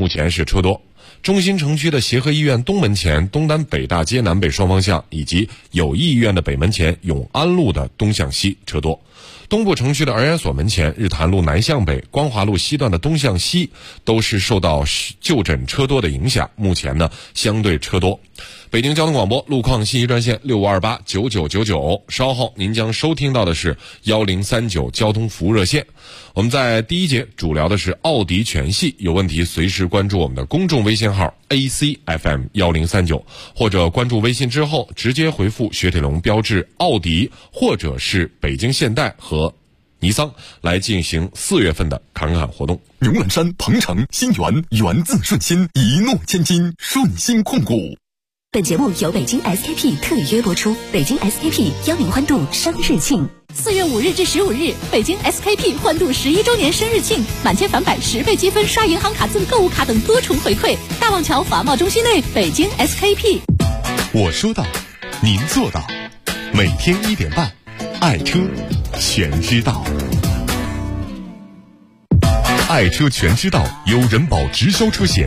目前是车多。中心城区的协和医院东门前东单北大街南北双方向，以及友谊医院的北门前永安路的东向西车多。东部城区的儿研所门前日坛路南向北、光华路西段的东向西都是受到就诊车多的影响，目前呢相对车多。北京交通广播路况信息专线65289999，稍后您将收听到的是1039交通服务热线。我们在第一节主聊的是奥迪全系，有问题随时关注我们的公众微信号 ACFM1039，或者关注微信之后直接回复雪铁龙标志奥迪或者是北京现代和尼桑来进行4月份的侃侃活动。 牛栏山、鹏程、新源，源自顺心，一诺千金，顺心控股。 本节目由北京 SKP 特约播出。北京 SKP 邀您欢度生日庆。 4月5日至15日，北京 SKP 欢度11周年生日庆，满千返百10倍积分，刷银行卡、赠购物卡等多重回馈。大望桥华贸中心内，北京 SKP。 我说到，您做到。每天1点半，爱车全知道。爱车全知道由人保直销车险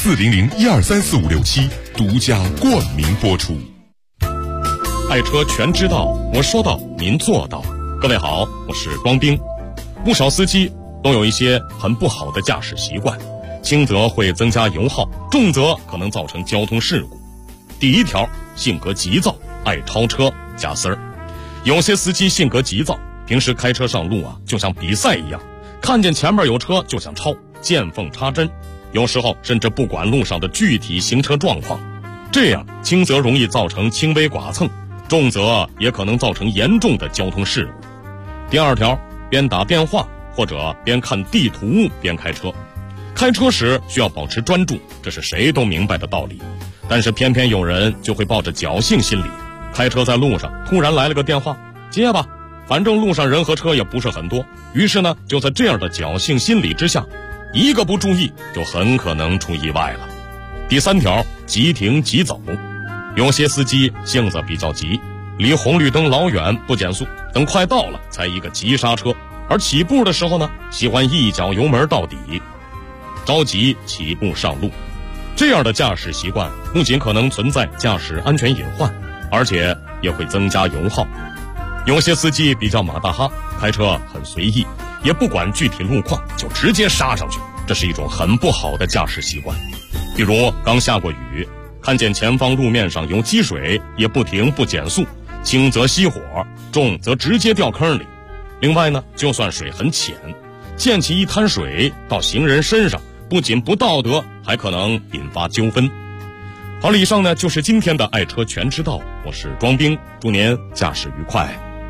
400123456独家冠名播出。 爱车全知道，我说到您做到。各位好，我是光兵。不少司机都有一些很不好的驾驶习惯，轻则会增加油耗，重则可能造成交通事故。第一条，性格急躁，爱超车加塞儿。有些司机性格急躁，平时开车上路就像比赛一样，看见前面有车就想超，见缝插针，有时候甚至不管路上的具体行车状况。这样轻则容易造成轻微剐蹭，重则也可能造成严重的交通事故。第二条，边打电话或者边看地图边开车。开车时需要保持专注，这是谁都明白的道理，但是偏偏有人就会抱着侥幸心理，开车在路上突然来了个电话，接吧，反正路上人和车也不是很多。于是呢，就在这样的侥幸心理之下，一个不注意就很可能出意外了。第三条，急停急走。有些司机性子比较急，离红绿灯老远不减速，等快到了才一个急刹车，而起步的时候呢，喜欢一脚油门到底，着急起步上路。这样的驾驶习惯不仅可能存在驾驶安全隐患，而且也会增加油耗。有些司机比较马大哈，开车很随意，也不管具体路况就直接杀上去，这是一种很不好的驾驶习惯。比如刚下过雨，看见前方路面上有积水，也不停不减速，轻则熄火，重则直接掉坑里。另外呢，就算水很浅，溅起一滩水到行人身上，不仅不道德，还可能引发纠纷。好了，以上呢就是今天的爱车全知道，我是庄兵，祝您驾驶愉快。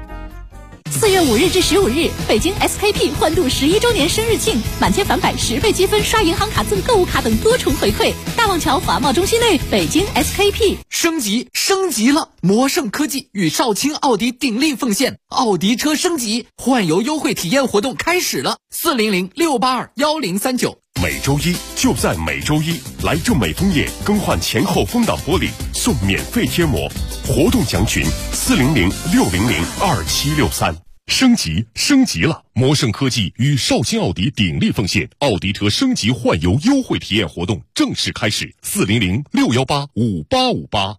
4月5日至15日，北京 SKP 欢度11周年生日庆，满千返百10倍积分，刷银行卡、赠购物卡等多重回馈。大望桥华贸中心内，北京 SKP。 升级了！魔盛科技与少卿奥迪鼎力奉献，奥迪车升级换油优惠体验活动开始了，400-682-1039。 每周一就在每周一，来正美枫叶更换前后风挡玻璃送免费贴膜，活动详询400-600-2763。升级了！魔盛科技与少卿奥迪鼎力奉献，奥迪车升级换油优惠体验活动正式开始，400-618-5858。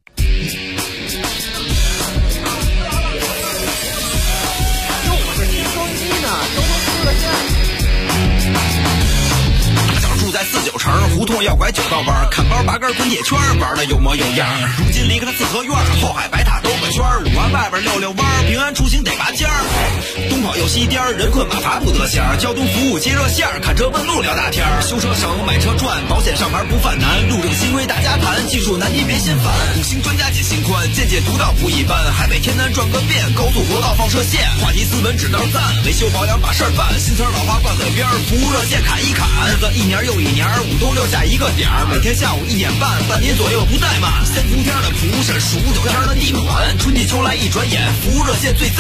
住在49城，胡同要拐9道弯，看包8根滚铁圈，玩的有模有样。如今离开了四合院，后海白塔兜个圈，5环外边溜溜弯，平安出行得拔尖儿。东跑又西颠，人困马乏不得闲，交通服务接热线，看车问路聊大天，修车省买车赚，保险上牌不犯难，路政新规大家谈，技术难题别心烦。5星专家解心宽，见解独到不一般，海北天南转个遍，高速国道放射线，话题斯文只能赞，维修保养把事儿办，新词老话挂嘴边，服务热线砍一砍，日子一年又一年，5冬6夏一个点儿，每天下午1点半，半年左右不怠慢。三伏天的蒲是数9天的地暖，春季秋来一转眼，服务热线最赞。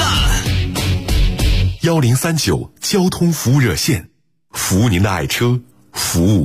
1039交通服务热线，服务您的爱车，服务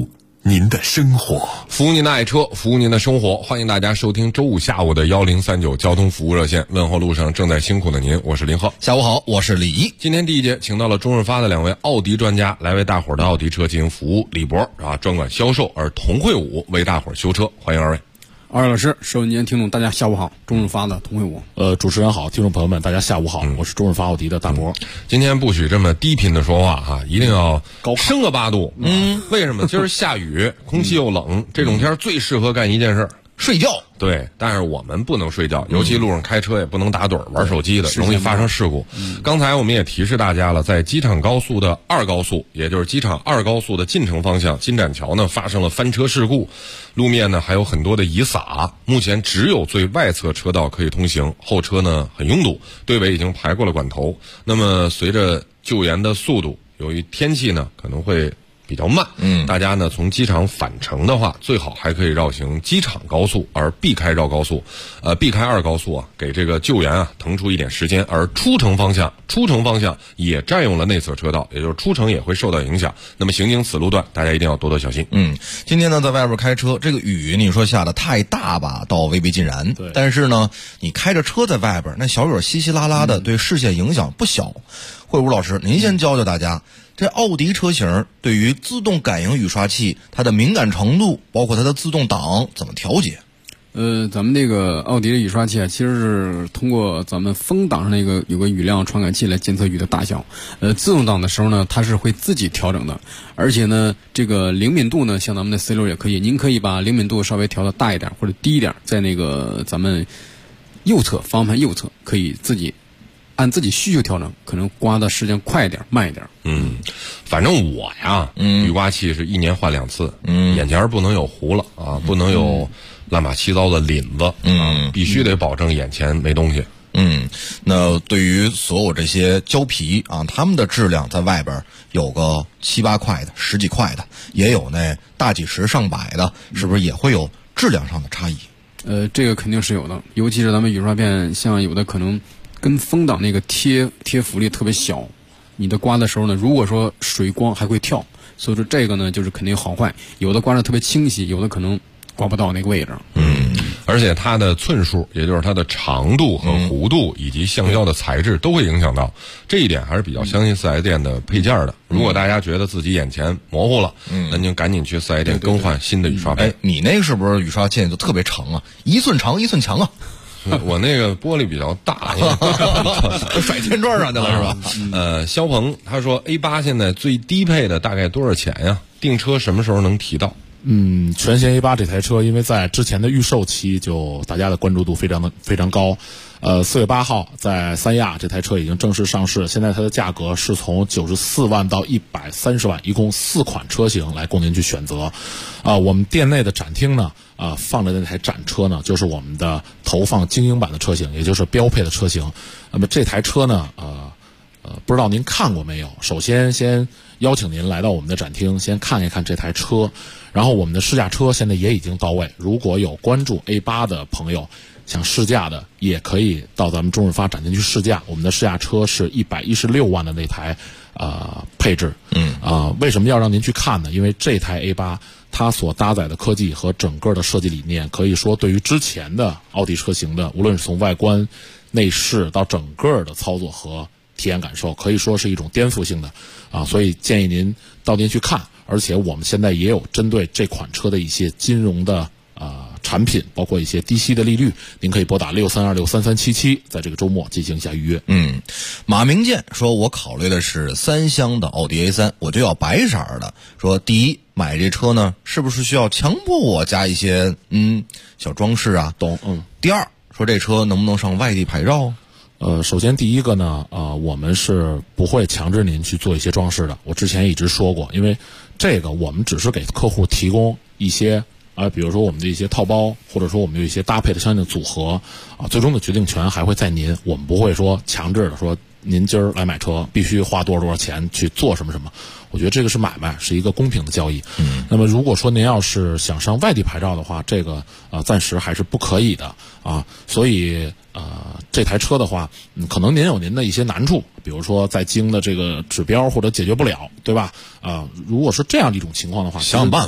您的生活， 服务您的爱车，服务您的生活。欢迎大家收听周五下午的1039交通服务热线，问候路上正在辛苦的您，我是林浩。 下午好，我是李毅。 今天第一节请到了中日发的两位奥迪专家来为大伙儿的奥迪车进行服务。李博专管销售，而童慧武为大伙儿修车。欢迎二位。 二位老师，收音机前听众大家下午好，中日发的童慧武。 主持人好，听众朋友们大家下午好，我是中日发奥迪的大博。 今天不许这么低频的说话哈，一定要升个8度。为什么？今儿下雨，空气又冷，这种天最适合干一件事， 睡觉。 对，但是我们不能睡觉，尤其路上开车也不能打盹玩手机的，容易发生事故。刚才我们也提示大家了，在机场高速的2高速，也就是机场2高速的进城方向，金展桥呢发生了翻车事故，路面呢还有很多的遗撒，目前只有最外侧车道可以通行，后车呢很拥堵，队尾已经排过了管头。那么随着救援的速度，由于天气呢可能会比较慢，大家呢从机场返程的话，最好还可以绕行机场高速，而避开绕高速，避开2高速给这个救援腾出一点时间。而出城方向也占用了内侧车道，也就是出城也会受到影响。那么行经此路段，大家一定要多多小心。 今天呢在外边开车，这个雨你说下的太大吧，倒未必尽然。 对， 但是呢，你开着车在外边，那小雨稀稀拉拉的，对视线影响不小。慧武老师，您先教教大家。这奥迪车型对于自动感应雨刷器它的敏感程度，包括它的自动挡怎么调节？ 咱们这个奥迪的雨刷器其实是通过咱们风挡上那个有个雨量传感器来监测雨的大小。自动挡的时候呢，它是会自己调整的，而且呢，这个灵敏度呢，像咱们的 C6 也可以，您可以把灵敏度稍微调到大一点或者低一点，在那个咱们右侧方向盘右侧可以自己按自己需求调整，可能刮的时间快一点慢一点。 反正我雨刮器是1年换2次，眼前不能有糊了不能有乱八七糟的领子，必须得保证眼前没东西。 那对于所有这些胶皮他们的质量在外边有个7、8块的，10几块的，也有那大几十上百的，是不是也会有质量上的差异？ 这个肯定是有的，尤其是咱们雨刷片，像有的可能跟风挡那个贴浮力特别小，你的刮的时候呢，如果说水光还会跳，所以说这个呢就是肯定好坏，有的刮的特别清晰，有的可能刮不到那个位置。 而且它的寸数，也就是它的长度和弧度以及橡胶的材质都会影响到，这一点还是比较相信4S店的配件的。如果大家觉得自己眼前模糊了，那您赶紧去4S店更换新的雨刷片。 你那个是不是雨刷线就特别长啊？1寸长1寸强啊？ 我那个玻璃比较大， 甩天窗上去了是吧？ 肖鹏他说 A8 现在最低配的大概多少钱呀？订车什么时候能提到？ 全新 A8 这台车，因为在之前的预售期就大家的关注度非常高。4月8号在三亚这台车已经正式上市，现在它的价格是从94万到130万，一共4款车型来供您去选择。我们店内的展厅呢，放的那台展车呢，就是我们的投放精英版的车型，也就是标配的车型。那么这台车呢，不知道您看过没有？首先邀请您来到我们的展厅，先看一看这台车。然后我们的试驾车现在也已经到位，如果有关注 A8 的朋友想试驾的，也可以到咱们中日发展厅去试驾。我们的试驾车是116万的那台配置。为什么要让您去看呢？因为这台 A8 它所搭载的科技和整个的设计理念，可以说对于之前的奥迪车型的，无论是从外观、内饰到整个的操作和体验感受，可以说是一种颠覆性的所以建议您到店去看。而且我们现在也有针对这款车的一些金融的产品，包括一些低息的利率，您可以拨打63263377，在这个周末进行一下预约。 马明建说，我考虑的是3厢的奥迪 A3， 我就要白色的。说第一，买这车呢，是不是需要强迫我加一些小装饰啊？ 懂。 第二，说这车能不能上外地牌照？ 首先第一个呢，我们是不会强制您去做一些装饰的。我之前一直说过，因为这个我们只是给客户提供一些比如说我们的一些套包，或者说我们有一些搭配的相应的组合最终的决定权还会在您，我们不会说强制的说您今儿来买车必须花多少钱去做什么什么。我觉得这个是买卖，是一个公平的交易。那么如果说您要是想上外地牌照的话，这个暂时还是不可以的所以这台车的话，可能您有您的一些难处，比如说在京的这个指标或者解决不了，对吧？如果是这样的一种情况的话， 想想办法。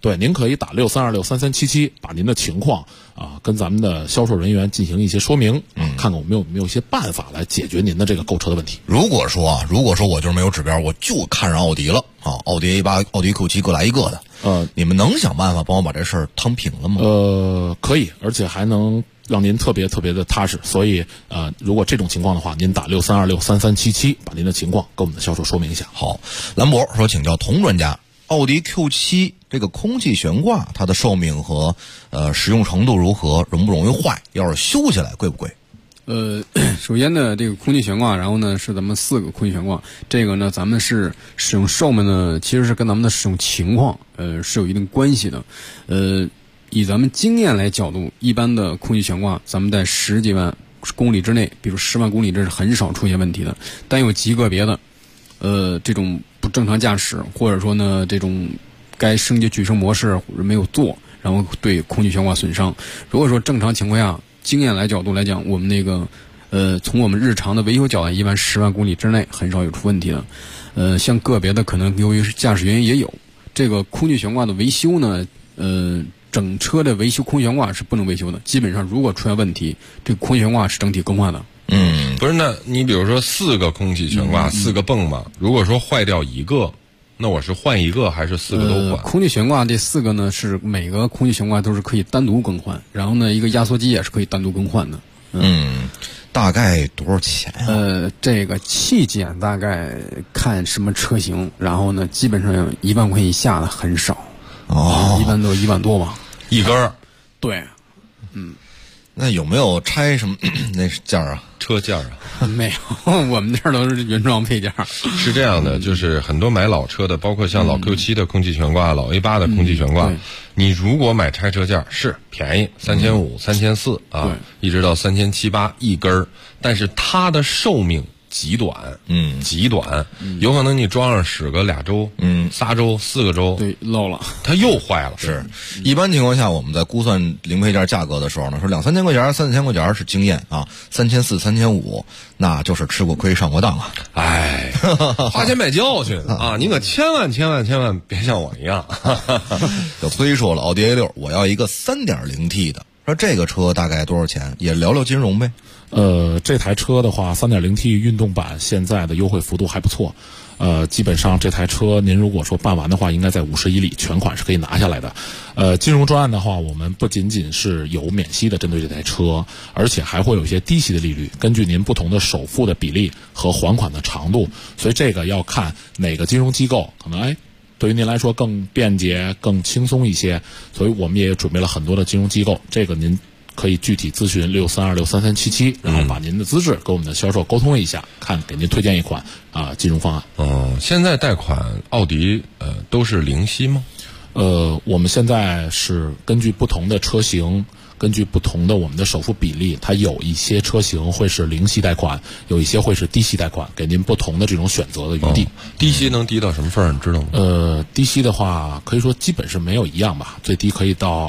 对，您可以打63263377，把您的情况跟咱们的销售人员进行一些说明，看看我们有没有一些办法来解决您的这个购车的问题。 如果说我就是没有指标，我就看上奥迪了啊，奥迪 A8、奥迪 Q7 各来一个的，你们能想办法帮我把这事儿趟平了吗？ 可以，而且还能让您特别特别的踏实。所以如果这种情况的话，您打63263377，把您的情况跟我们的销售说明一下。 好，兰博说请教童专家，奥迪 Q7 这个空气悬挂它的寿命和使用程度如何，容不容易坏？要是修起来贵不贵？ 首先呢，这个空气悬挂，然后呢是咱们4个空气悬挂，这个呢咱们是使用寿命呢，其实是跟咱们的使用情况是有一定关系的。以咱们经验来角度，一般的空气悬挂，咱们在10几万公里之内，比如10万公里，这是很少出现问题的。但有极个别的，这种不正常驾驶，或者说呢这种该升级举升模式没有做，然后对空气悬挂损伤。如果说正常情况下，经验来角度来讲，我们那个从我们日常的维修角度，一般10万公里之内很少有出问题的。像个别的可能由于驾驶原因也有，这个空气悬挂的维修呢，整车的维修空气悬挂是不能维修的，基本上如果出现问题，这个空气悬挂是整体更换的。 不是，那你比如说4个空气悬挂，4个泵嘛，如果说坏掉一个，那我是换一个还是4个都换？ 空气悬挂这4个呢，是每个空气悬挂都是可以单独更换，然后呢，一个压缩机也是可以单独更换的。 大概多少钱啊？ 这个器件大概看什么车型，然后呢，基本上1万块以下的很少。一般都1万多吧。 一根儿。 对。 那有没有拆什么那件啊？ 车件啊？ 没有，我们这儿都是原装配件。 是这样的，就是很多买老车的，包括像老 Q7 的空气悬挂、老 A8 的空气悬挂，你如果买拆车件是便宜，3500、3400啊，一直到3700、8一根儿，但是它的寿命极短，极短，有可能你装上使个2周，3周、4个周， 对，漏了， 它又坏了。 是，一般情况下，我们在估算零配件价格的时候呢，说2、3千块钱、3、4千块钱是经验啊，3400、3500，那就是吃过亏、上过当啊。 哎，花钱买教训啊！您可千万别像我一样。 有崔说了，奥迪 A6 我要一个 3.0T 的，说这个车大概多少钱？也聊聊金融呗。 这台车的话 3.0T 运动版现在的优惠幅度还不错，基本上这台车您如果说办完的话，应该在50以里全款是可以拿下来的。金融专案的话，我们不仅仅是有免息的针对这台车，而且还会有一些低息的利率，根据您不同的首付的比例和还款的长度，所以这个要看哪个金融机构可能对于您来说更便捷、更轻松一些，所以我们也准备了很多的金融机构，这个您可以具体咨询63263377，然后把您的资质跟我们的销售沟通一下，看给您推荐一款金融方案。 现在贷款奥迪都是零息吗？ 我们现在是根据不同的车型，根据不同的我们的首付比例，它有一些车型会是零息贷款，有一些会是低息贷款，给您不同的这种选择的余地。 低息能低到什么份儿？你知道吗？ 低息的话，可以说基本是没有一样吧，最低可以到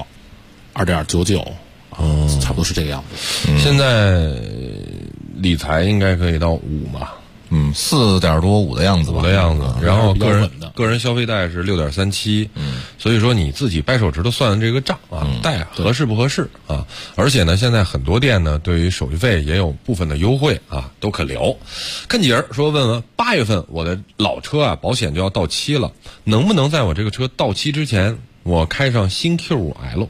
2.99。差不多是这个样子。 现在理财应该可以到5嘛 ，4点多5的样子吧。 5的样子。然后个人消费贷是6.37，所以说你自己掰手指头算这个账啊，贷合适不合适啊？而且呢，现在很多店呢，对于手续费也有部分的优惠啊，都可聊。看姐儿说问问，8月份我的老车啊，保险就要到期了，能不能在我这个车到期之前，我开上新 Q5L？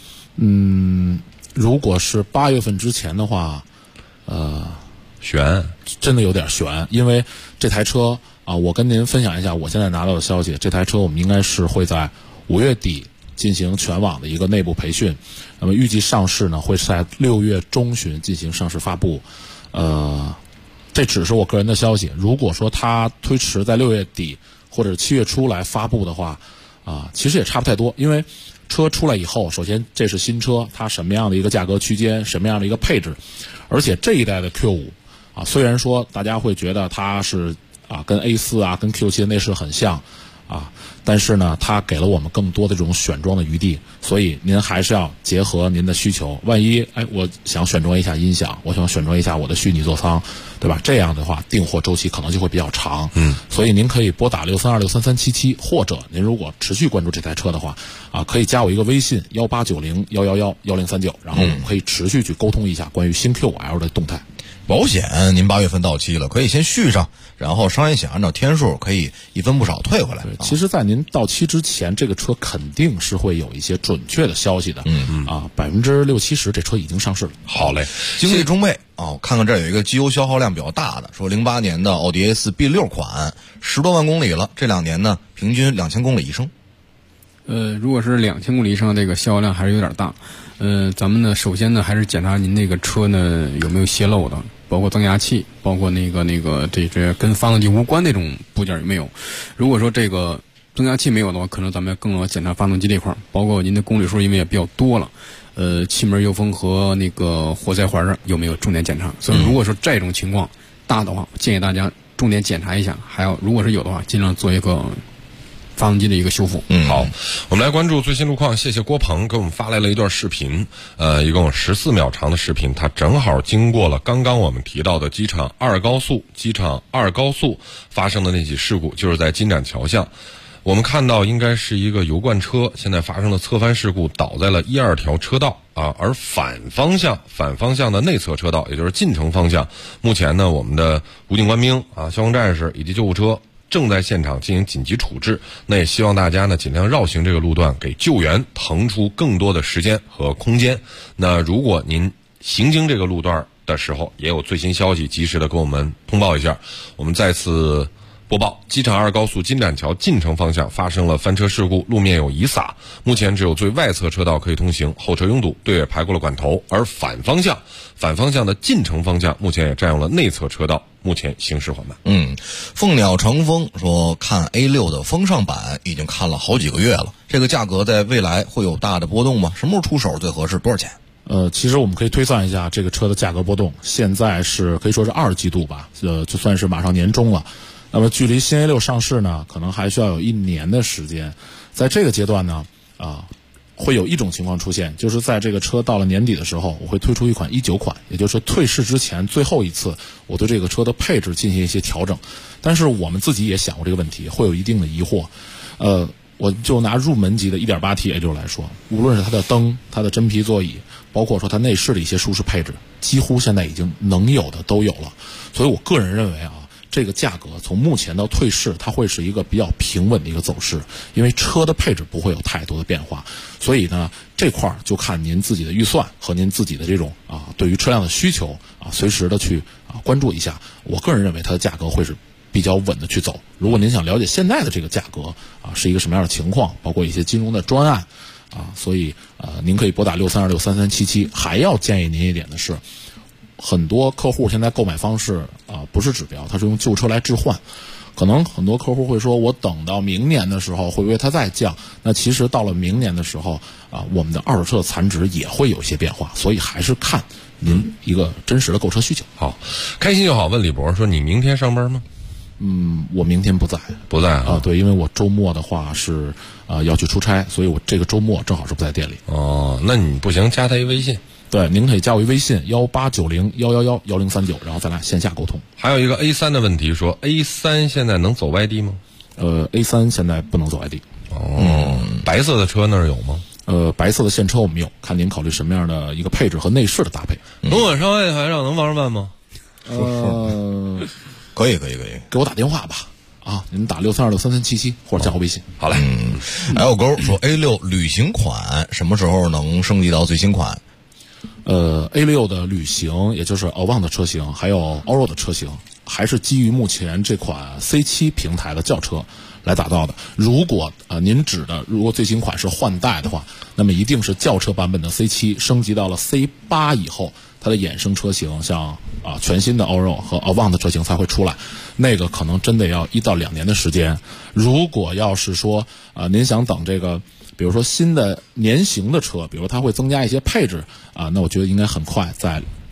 如果是8月份之前的话， 悬， 真的有点悬，因为这台车我跟您分享一下我现在拿到的消息，这台车我们应该是会在5月底进行全网的一个内部培训，那么预计上市呢会在6月中旬进行上市发布，这只是我个人的消息，如果说它推迟在6月底或者7月初来发布的话，其实也差不太多，因为车出来以后，首先这是新车，它什么样的一个价格区间，什么样的一个配置，而且这一代的 Q5 虽然说大家会觉得它是跟 A4 跟 Q7 内饰很像啊，但是呢，它给了我们更多的这种选装的余地，所以您还是要结合您的需求。万一我想选装一下音响，我想选装一下我的虚拟座舱，对吧？这样的话，订货周期可能就会比较长。所以您可以拨打632633377，或者您如果持续关注这台车的话，可以加我一个微信189011111039，然后我们可以持续去沟通一下关于新 QL 的动态。 保险您8月份到期了，可以先续上，然后商业险按照天数可以一分不少退回来。 其实，在您到期之前，这个车肯定是会有一些准确的消息的。60-70%这车已经上市了。 好嘞，精力中备我看看这有一个机油消耗量比较大的，说08年的奥迪 A4 B6 款10多万公里了，这2年呢平均2000公里一升。 如果是2000公里以上，这个消耗量还是有点大。咱们呢，首先呢，还是检查您那个车呢有没有泄漏的，包括增压器，包括这跟发动机无关那种部件有没有。如果说这个增压器没有的话，可能咱们更要检查发动机这块，包括您的公里数，因为也比较多了。气门、油封和那个活塞环有没有重点检查？所以如果说这种情况大的话，建议大家重点检查一下。还有，如果是有的话，尽量做一个发动机的一个修复。 好，我们来关注最新路况。谢谢郭鹏给我们发来了一段视频，一共有14秒长的视频，它正好经过了刚刚我们提到的机场二高速发生的那起事故，就是在金盏桥下。我们看到应该是一个油罐车现在发生了侧翻事故，倒在了1、2条车道而反方向的内侧车道，也就是进城方向，目前呢我们的武警官兵消防战士以及救护车正在现场进行紧急处置。那也希望大家呢尽量绕行这个路段，给救援腾出更多的时间和空间。那如果您行经这个路段的时候也有最新消息，及时的给我们通报一下。我们再次播报，机场二高速金盏桥进城方向发生了翻车事故，路面有遗撒，目前只有最外侧车道可以通行，后车拥堵，队尾排过了管头。而反方向的进城方向目前也占用了内侧车道，目前行驶缓慢。 凤鸟成风说，看 A6 的风尚版已经看了好几个月了，这个价格在未来会有大的波动吗？什么时候出手最合适？多少钱？ 其实我们可以推算一下这个车的价格波动，现在是可以说是2季度吧，就算是马上年终了。那么距离新 A6 上市呢，可能还需要有1年的时间。在这个阶段呢，会有一种情况出现，就是在这个车到了年底的时候，我会推出一款19款，也就是退市之前最后一次，我对这个车的配置进行一些调整。但是我们自己也想过这个问题，会有一定的疑惑。我就拿入门级的 1.8T A6 来说，无论是它的灯、它的真皮座椅，包括说它内饰的一些舒适配置，几乎现在已经能有的都有了。所以我个人认为这个价格从目前到退市，它会是一个比较平稳的一个走势，因为车的配置不会有太多的变化。所以呢，这块就看您自己的预算和您自己的这种对于车辆的需求随时的去关注一下。我个人认为它的价格会是比较稳的去走。如果您想了解现在的这个价格是一个什么样的情况，包括一些金融的专案所以您可以拨打632633377。还要建议您一点的是，很多客户现在购买方式不是指标，它是用旧车来置换。可能很多客户会说，我等到明年的时候会不会它再降？那其实到了明年的时候我们的二手车的残值也会有一些变化，所以还是看您一个真实的购车需求。 好，开心就好。问李博说，你明天上班吗？ 我明天不在对，因为我周末的话是要去出差，所以我这个周末正好是不在店里。 那你不行，加他一微信。 对，您可以加我微信1890111039，然后咱俩线下沟通。 还有一个 A3 的问题说， A3 现在能走外地吗 ？A3 现在不能走外地。 白色的车那儿有吗？ 白色的现车我们有，看您考虑什么样的一个配置和内饰的搭配。 等我上外海上能玩办吗？ 可以， 给我打电话吧。您打632633377或者加我微信。 好嘞。 L 勾说 A6 旅行款什么时候能升级到最新款 ？A6 的旅行，也就是 Avant 的车型，还有 Allroad 的车型，还是基于目前这款 C7 平台的轿车来打造的。如果您指的如果最新款是换代的话，那么一定是轿车版本的 C7 升级到了 C8 以后，它的衍生车型像全新的 Allroad 和 Avant 的车型才会出来，那个可能真的要1到2年的时间。如果要是说您想等这个比如说新的年型的车，比如它会增加一些配置那我觉得应该很快，在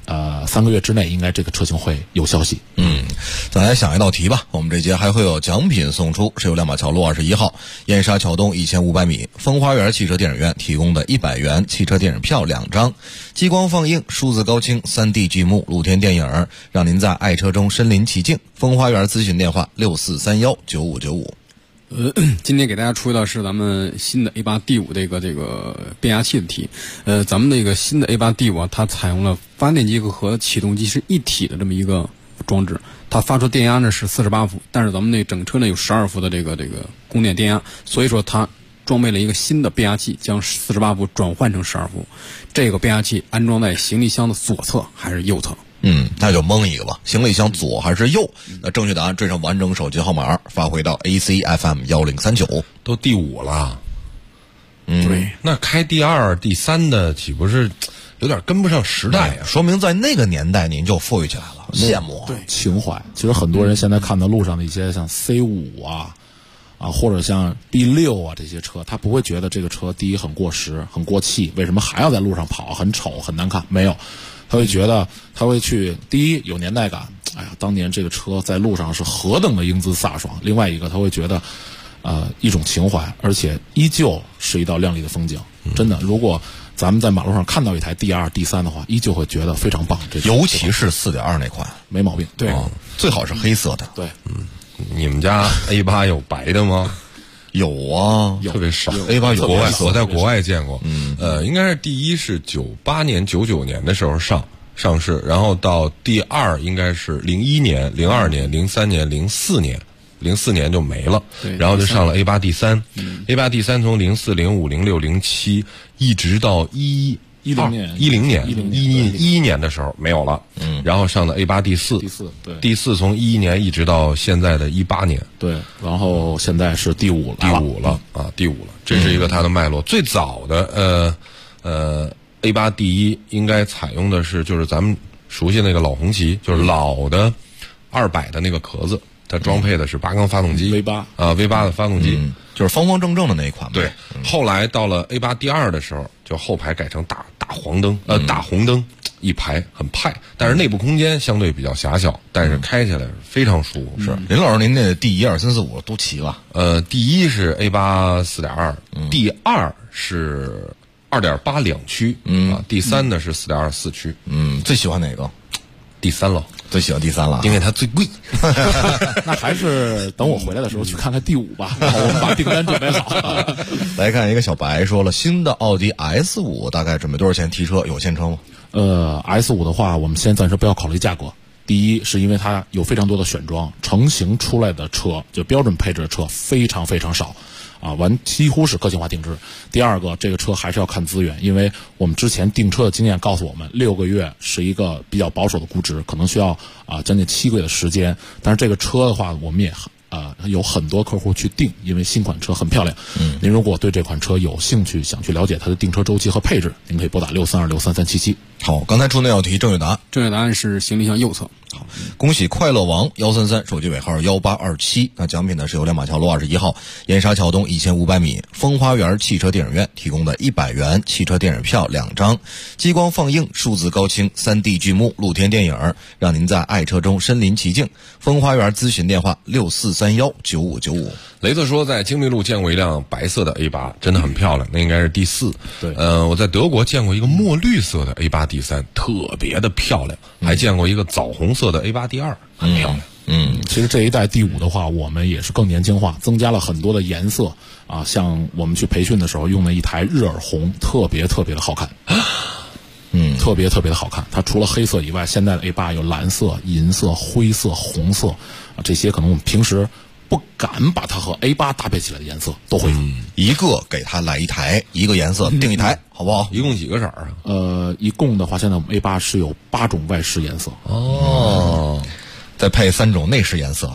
3个月之内应该这个车型会有消息。 再来想一道题吧。我们这节还会有奖品送出，是由亮马桥路21号燕莎桥东1500米风花园汽车电影院提供的100元汽车电影票2张，激光放映、数字高清、3D 剧目、露天电影，让您在爱车中身临其境。风花园咨询电话64319595。 今天给大家出的是咱们新的 A8D5 这个变压器的题。咱们那个新的 A8D5 它采用了发电机和启动机是一体的这么一个装置，它发出电压呢是48伏，但是咱们那整车呢有12伏的这个供电电压，所以说它装备了一个新的变压器，将48伏转换成12伏。这个变压器安装在行李箱的左侧还是右侧？ 那就蒙一个吧，行李箱左还是右？那正确答案缀上完整手机号码发回到 ACFM 1039。 都第5了。 对， 那开第2、第3的岂不是有点跟不上时代啊？ 说明在那个年代您就富裕起来了，羡慕。 对，情怀。其实很多人现在看到路上的一些像 C5 或者像 B6 这些车，他不会觉得这个车第一很过时、很过气，为什么还要在路上跑，很丑、很难看？没有，他会觉得他会去第一有年代感，当年这个车在路上是何等的英姿飒爽。另外一个他会觉得一种情怀，而且依旧是一道亮丽的风景。真的，如果咱们在马路上看到一台第2、第3的话，依旧会觉得非常棒。 尤其是4.2那款， 没毛病。 对， 最好是黑色的。 对， 你们家 A8 有白的吗？ 有啊， 特别少。 A8 有我在国外见过。应该是第一是98年、99年的时候上市，然后到第2应该是01年、02年、03年、04年就没了，然后就上了 A8 第3。A8 第3从04、05、06、07一直到10年的时候没有了，然后上了 A8 第4， 对， 第4从11年一直到现在的18年， 对，然后现在是第5了， 第5了，这是一个它的脉络。最早的A8 第1应该采用的是就是咱们熟悉那个老红旗，就是老的200的那个壳子。它装配的是8缸发动机 V8 V8 的发动机， 就是方方正正的那一款。 对，后来到了 A8 第2的时候，就后排改成大黄灯，大红灯，一排很派，但是内部空间相对比较狭小，但是开起来非常舒服。是， 林老师，您那第1、2、3、4、5都齐了？ 第1是 A8 4.2，第2是2.8两驱，第3呢是4.2 4驱。 最喜欢哪个？ 第3了。 最喜欢第3了， 因为它最贵。 那还是等我回来的时候去看看第5吧，然后我们把订单准备好。 来看一个小白说了，新的奥迪 S5 大概准备多少钱提车？有现车吗 ？S5 的话，我们先暂时不要考虑价格。第一是因为它有非常多的选装，成型出来的车就标准配置的车非常非常少。几乎是个性化定制。第二个，这个车还是要看资源，因为我们之前订车的经验告诉我们，6个月是一个比较保守的估值，可能需要将近7个月的时间。但是这个车的话，我们也有很多客户去订，因为新款车很漂亮。您如果对这款车有兴趣，想去了解它的订车周期和配置，您可以拨打632633377。 好，刚才出那道题正确答案， 正确答案是行李箱右侧。 好，恭喜快乐王133，手机尾号1827。那奖品呢是由亮马桥路21号燕莎桥东1500米风花园汽车电影院提供的100元汽车电影票2张，激光放映、数字高清、3D 剧目、露天电影，让您在爱车中身临其境。风花园咨询电话64319595。 雷子说在精密路见过一辆白色的 A8， 真的很漂亮，那应该是第4。 对， 我在德国见过一个墨绿色的 A8 第3，特别的漂亮，还见过一个枣红色的 A8 第2，很漂亮。 其实这一代第5的话，我们也是更年轻化，增加了很多的颜色像我们去培训的时候用的一台日耳红，特别特别的好看。特别特别的好看。它除了黑色以外，现在的 A8 有蓝色、银色、灰色、红色这些可能我们平时不敢把它和 A8 搭配起来的颜色都会有。 一个给它来一台，一个颜色定一台，好不好？ 一共几个色啊？ 一共的话，现在我们 A8 是有8种外饰颜色。 再配3种内饰颜色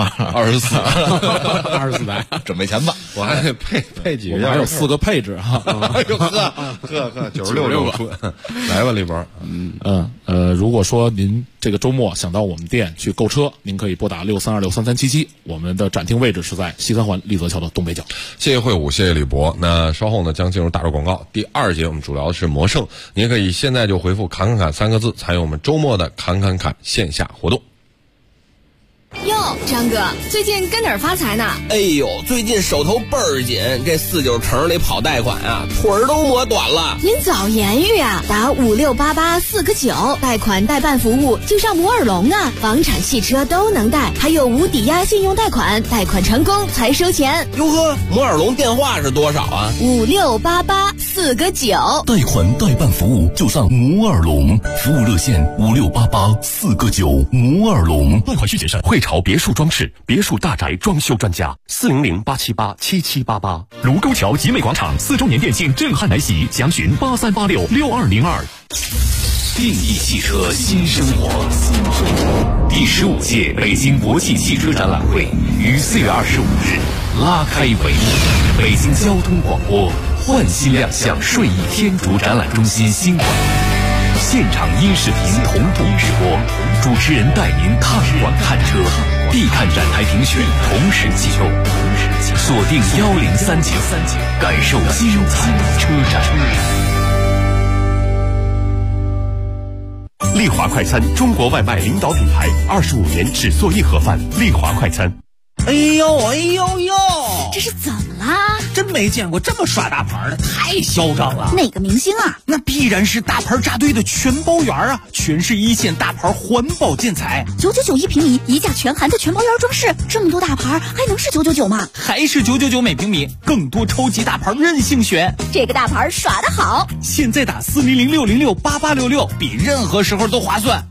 3824 台， 准备钱吧。 我还得配几个， 还有4个配置哈。 哎呦呵，96个出，来吧，李博。 如果说您这个周末想到我们店去购车，您可以拨打632633377，我们的展厅位置是在西三环立泽桥的东北角。 谢谢会武，谢谢李博。那稍后呢将进入大洲广告，第2节我们主聊的是魔圣，您可以现在就回复侃侃侃3个字，参与我们周末的侃侃侃线下活动。 哟，张哥，最近跟哪儿发财呢？ 哎呦，最近手头倍儿紧，这49城里跑贷款啊，腿儿都磨短了。 您早言语啊，打56884个9，贷款代办服务就上摩尔龙啊，房产、汽车都能贷，还有无抵押信用贷款，贷款成功才收钱。 哟呵，摩尔龙电话是多少啊 ？56884个9， 贷款代办服务就上摩尔龙，服务热线56884个9，摩尔龙。 贷款需谨慎。汇潮别墅装饰，别墅大宅装修专家，400-878-7788。卢沟桥集美广场4周年店庆震撼来袭，详询83866202。 定义汽车新生活。第15届北京国际汽车展览会于4月25日拉开帷幕。北京交通广播焕新亮相顺义天竺展览中心新馆，现场音视频同步直播，主持人带您探馆看车，必看展台评选同时启动，锁定1039，感受精彩车展。 丽华快餐，中国外卖领导品牌，25年只做一盒饭。丽华快餐。 哎呦哎呦呦， 这是怎么啦？ 真没见过这么耍大牌的，太嚣张了。 哪个明星啊？ 那必然是大牌扎堆的全包园啊，全是一线大牌环保建材 ，999一平米，一价全含的全包园装饰，这么多大牌还能是999吗？ 还是999每平米，更多超级大牌任性选， 这个大牌耍得好。 现在打400-606-8866，比任何时候都划算。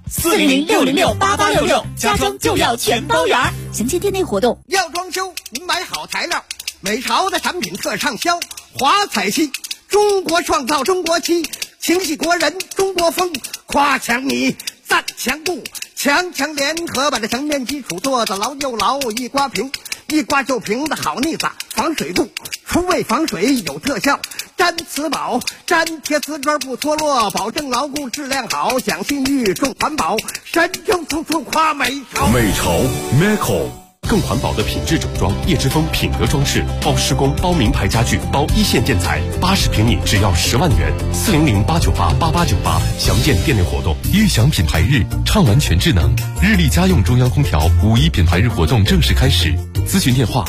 400-606-8866，家装就要全包园。详见店内活动。 要装修，您买好材料，美潮的产品特畅销。华彩漆，中国创造中国漆，情系国人中国风。夸墙你，赞墙布，强强联合把这墙面基础做得牢又牢，一刮平，一刮就平的好腻子，防水度，除味防水有特效。粘瓷宝，粘贴瓷砖不脱落，保证牢固质量好，讲信誉重环保，神州处处夸美潮。 美潮 Meco。更环保的品质整装，叶之峰品格装饰，包施工，包名牌家具，包一线建材，80平米只要10万元，400-898-8898，详见店内活动。 悦享品牌日，畅玩全智能，日立家用中央空调5·1品牌日活动正式开始，咨询电话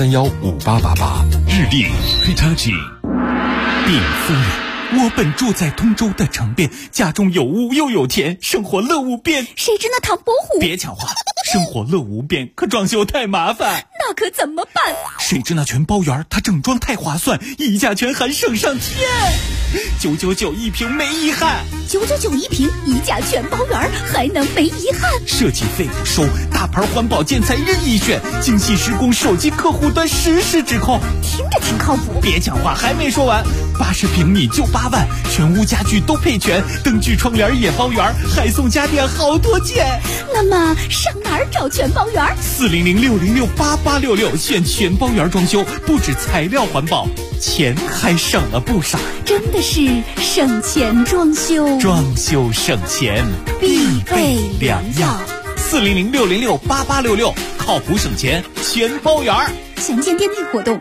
88315888。日立 Hitachi。 禀夫人，我本住在通州的城边，家中有屋又有田，生活乐无边。 谁知那唐伯虎？ 别抢话，生活乐无边，可装修太麻烦。 那可怎么办？ 谁知那全包园，它整装太划算，一价全含省上天。999一平没遗憾 ，999一平，一价全包园，还能没遗憾？ 设计费不收，大牌环保建材任意选，精细施工，手机客户端实时指控， 听着挺靠谱。 别讲话，还没说完，80平米就8万，全屋家具都配全，灯具窗帘也包圆，还送家电好多件。 那么上哪儿找全包园 ？400-606-8866，选全包园装修，不止材料环保，钱还省了不少。 真的是省钱装修， 装修省钱必备良药。 400-606-8866，靠谱省钱全包园。 详见店内活动。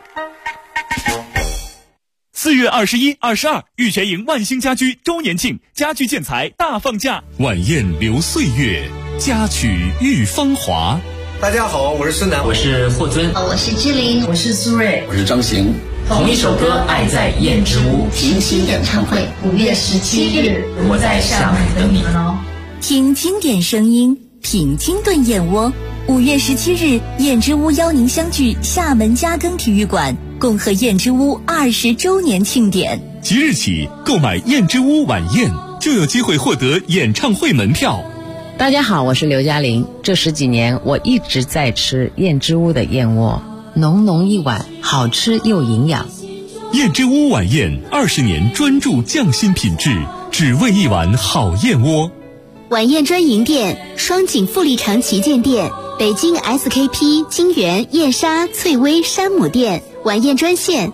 4月21、22，玉泉营万兴家居周年庆，家居建材大放价。 晚宴留岁月，佳曲遇芳华。 大家好，我是孙楠， 我是霍尊， 我是志玲， 我是苏芮， 我是张行。 同一首歌《爱在燕之屋》 平行演唱会5月17日， 我在上海等你们哦。 听经典声音，品清炖燕窝。5月17日，燕之屋邀您相聚厦门嘉庚体育馆，共贺燕之屋20周年庆典。 即日起购买燕之屋晚宴，就有机会获得演唱会门票。 大家好，我是刘嘉玲。这10几年，我一直在吃燕之屋的燕窝，浓浓一碗，好吃又营养。 燕之屋晚宴20年专注匠心品质，只为一碗好燕窝。 晚宴专营店：双井富力城旗舰店、北京 SKP 金源燕莎翠微山姆店。晚宴专线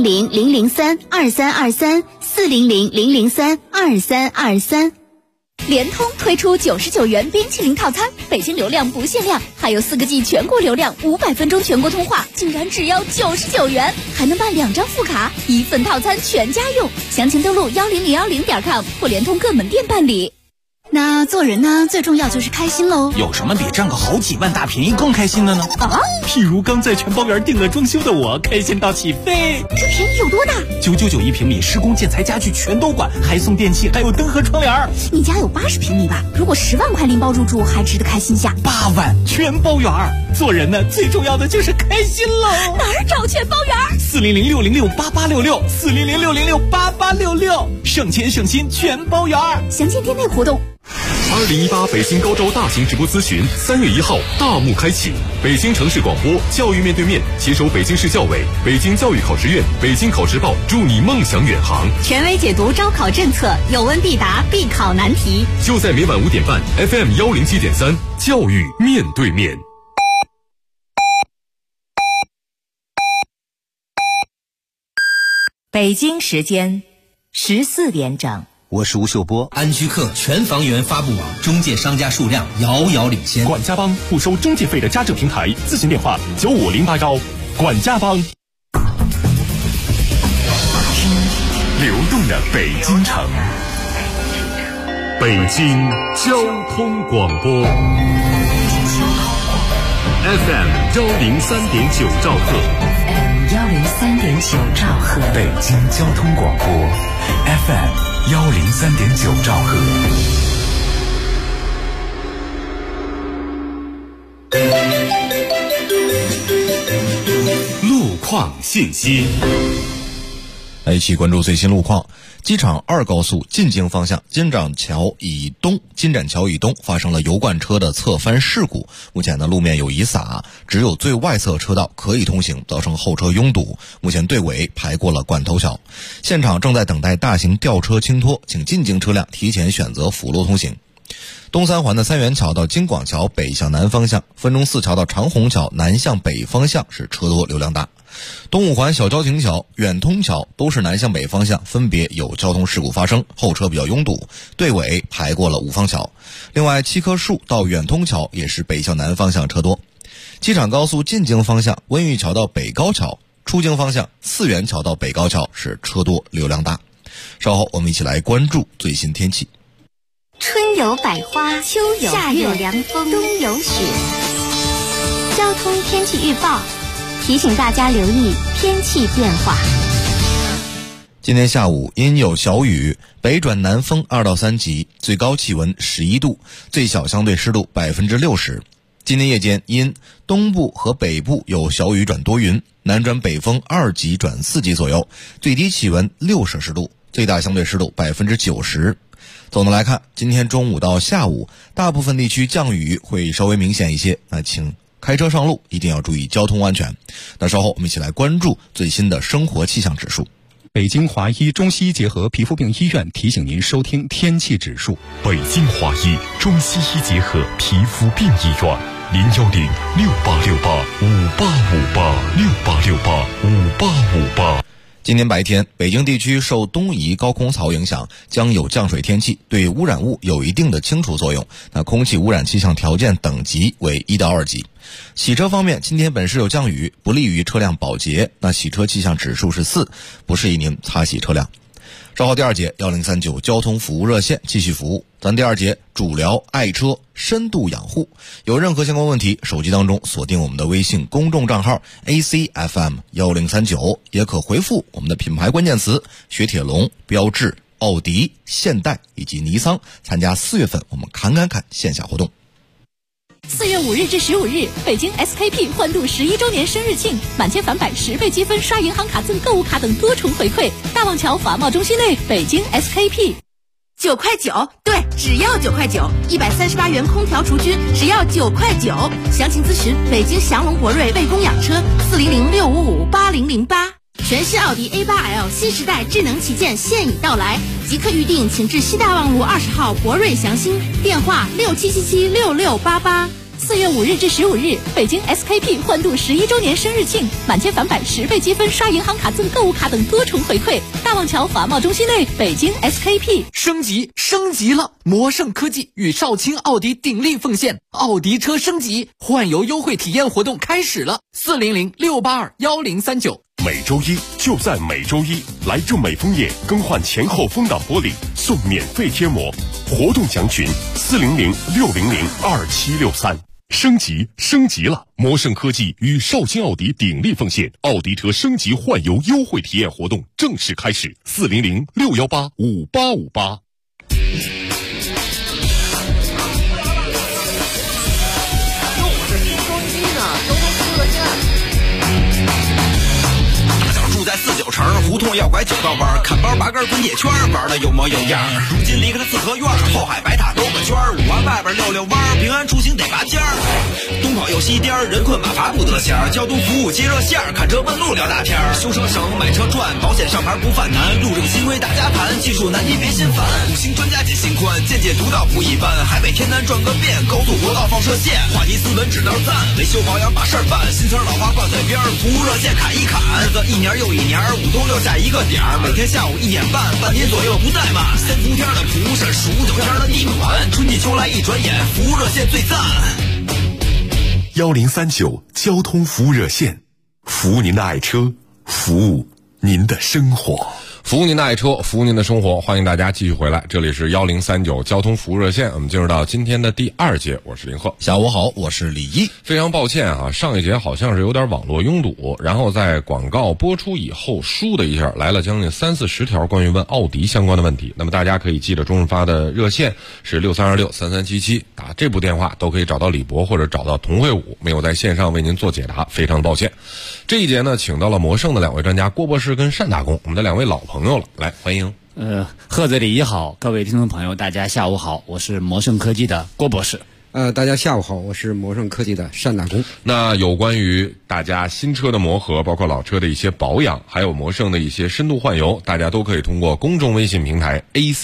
：400-003-2323，400-003-2323。 联通推出99元冰淇淋套餐，北京流量不限量，还有4个G 全国流量，500分钟全国通话，竟然只要99元，还能办2张副卡，1份套餐全家用。详情登录10010.com或联通各门店办理。 那做人呢，最重要就是开心喽。 有什么比占个好几万大便宜更开心的呢？ 啊， 譬如刚在全包园订了装修的我，开心到起飞。 这便宜有多大 ？999一平米，施工建材家具全都管，还送电器，还有灯和窗帘。 你家有80平米吧？如果10万块拎包入住，还值得开心下。 8万全包园。做人呢，最重要的就是开心喽。 哪儿找全包园 ？400-606-8866，400-606-8866，省钱省心全包园。 详见店内活动。 2018北京高招大型直播咨询3月1号大幕开启，北京城市广播教育面对面携手北京市教委、北京教育考试院、北京考试报，助你梦想远航， 权威解读招考政策，有问必答，必考难题。 就在每晚5点半 FM 107.3，教育面对面。 北京时间14点整。 我是吴秀波。安居客全房源发布网，中介商家数量遥遥领先。 管家帮不收中介费的家政平台，咨询电话95081。管家帮。 流动的北京城，北京交通广播 FM 103.9兆赫 ，103.9兆赫， 北京交通广播 FM 103.9兆赫。 路况信息。 来一起关注最新路况。机场2高速进京方向金展桥以东发生了油罐车的侧翻事故，目前呢路面有遗洒，只有最外侧车道可以通行，造成后车拥堵。目前队尾排过了管头桥，现场正在等待大型吊车清脱，请进京车辆提前选择辅路通行。东三环的三元桥到京广桥北向南方向，分钟寺桥到长虹桥南向北方向是车多流量大。东五环小交亭桥、远通桥都是南向北方向，分别有交通事故发生，后车比较拥堵，队尾排过了五方桥。另外七棵树到远通桥也是北向南方向车多。机场高速进京方向温榆桥到北高桥，出京方向四元桥到北高桥是车多流量大。稍后我们一起来关注最新天气。 春有百花，秋有夏有凉风，冬有雪。交通天气预报提醒大家留意天气变化。 今天下午阴有小雨，北转南风2到3级，最高气温11度，最小相对湿度60%。今天夜间因东部和北部有小雨转多云，南转北风2级转4级左右，最低气温6摄氏度，最大相对湿度90%。总的来看，今天中午到下午大部分地区降雨会稍微明显一些，那请开车上路一定要注意交通安全。那稍后我们一起来关注最新的生活气象指数。 北京华医中西医结合皮肤病医院提醒您收听天气指数。 北京华医中西医结合皮肤病医院，010-6868-5858，6868-5858。 今天白天，北京地区受东移高空槽影响，将有降水天气，对污染物有一定的清除作用。那空气污染气象条件等级为1到2级。洗车方面，今天本市有降雨，不利于车辆保洁。那洗车气象指数是4，不适宜您擦洗车辆。稍后第2节1039交通服务热线继续服务。咱第2节主聊爱车深度养护，有任何相关问题，手机当中锁定我们的微信公众账号 ACFM1039，也可回复我们的品牌关键词雪铁龙、标致、奥迪、现代以及尼桑，参加4月份我们看线下活动。 4月5日至15日，北京 SKP 欢度11周年生日庆，满千返百10倍积分，刷银行卡赠购物卡等多重回馈。大望桥华贸中心内，北京 SKP。 9块9，对，只要9块9，138元空调除菌，只要9块9。详情咨询北京祥龙博瑞魏公养车，400-655-8008。 全新奥迪 A8L 新时代智能旗舰现已到来，即刻预定，请至西大望路20号博瑞祥兴，电话67776688。4月5日至15日，北京 SKP 欢度11周年生日庆，满千返百10倍积分，刷银行卡赠购物卡等多重回馈。大望桥华贸中心内，北京 SKP 升级了！魔盛科技与少卿奥迪鼎力奉献，奥迪车升级换油优惠体验活动开始了，400-682-1039。 每周一就在每周一，来正美枫叶更换前后风挡玻璃送免费贴膜，活动详询400-600-2763。升级了！魔盛科技与少卿奥迪鼎力奉献，奥迪车升级换油优惠体验活动正式开始，400-618-5858。 在49城胡同要拐9道弯，看包拔根滚铁圈，玩的有模有样。如今离开了四合院，后海白塔兜个圈，5环外边溜弯，平安出行得拔尖儿。东跑又西颠，人困马乏不得闲，交通服务接热线，看车问路聊大天。修车省，买车赚，保险上牌不犯难，路上新规大家盘，技术难题别心烦。5星专家解心宽，见解独到不一般。海北天南转个遍，高速国道放射线，话题斯文指道赞，维修保养把事儿办，新词老话挂在边，服务热线砍一砍，日子一年又一年，5冬6夏一个点儿，每天下午1点半，半年左右不怠慢。3伏天的蒲是数9天的地暖，春季秋来一转眼，服务热线最赞。 1039交通服务热线，服务您的爱车，服务您的生活。 服务您的爱车，服务您的生活，欢迎大家继续回来，这里是1039交通服务热线，我们进入到今天的第2节，我是林鹤。 下午好，我是李一。 非常抱歉啊，上一节好像是有点网络拥堵，然后在广告播出以后，倏的一下来了将近30-40条关于问奥迪相关的问题，那么大家可以记得中日发的热线是6326-3377，打这部电话都可以找到李博或者找到童慧武，没有在线上为您做解答，非常抱歉。这一节呢，请到了魔盛的2位专家郭博士跟单大公，我们的2位老朋友了，来欢迎。 贺子李一好，各位听众朋友，大家下午好，我是魔盛科技的郭博士。 大家下午好，我是魔盛科技的单大公。 那有关于大家新车的磨合，包括老车的一些保养，还有魔盛的一些深度换油，大家都可以通过公众微信平台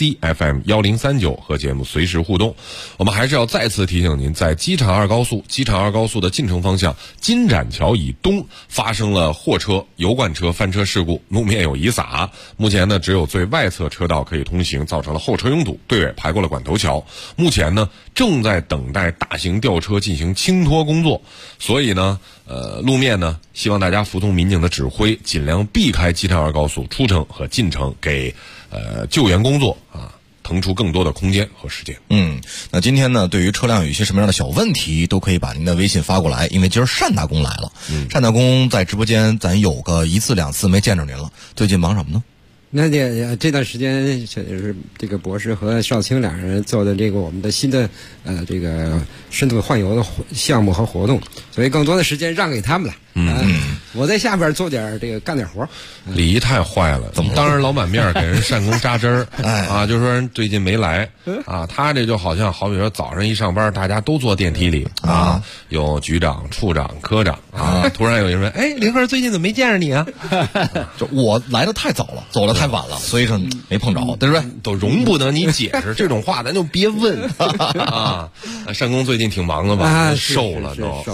ACFM1039 和节目随时互动。我们还是要再次提醒您，在机场二高速的进城方向金盏桥以东发生了货车、油罐车翻车事故，路面有遗撒，目前呢只有最外侧车道可以通行，造成了后车拥堵，队尾排过了管头桥，目前呢正在等待大型吊车进行清脱工作，所以呢路面呢希望大家服从民警的指挥，尽量避开机场二高速出城和进城，给救援工作腾出更多的空间和时间。 那今天呢，对于车辆有一些什么样的小问题，都可以把您的微信发过来，因为今儿单大公来了。单大公在直播间咱有个1次2次没见着您了，最近忙什么呢？ 那这段时间是这个博士和少卿2人做的这个我们的新的这个深度换油的项目和活动，所以更多的时间让给他们了。我在下边做点这个干点活。 李一太坏了，怎么当着老板面给人单公扎针儿就说人最近没来他这就好比说早上一上班大家都坐电梯里有局长、处长、科长突然有人说林鹤最近怎么没见着你啊就我来的太早了，走的太晚了，所以说没碰着，对不对？ 都容不得你解释这种话，咱就别问单公最近挺忙的吧？瘦了都。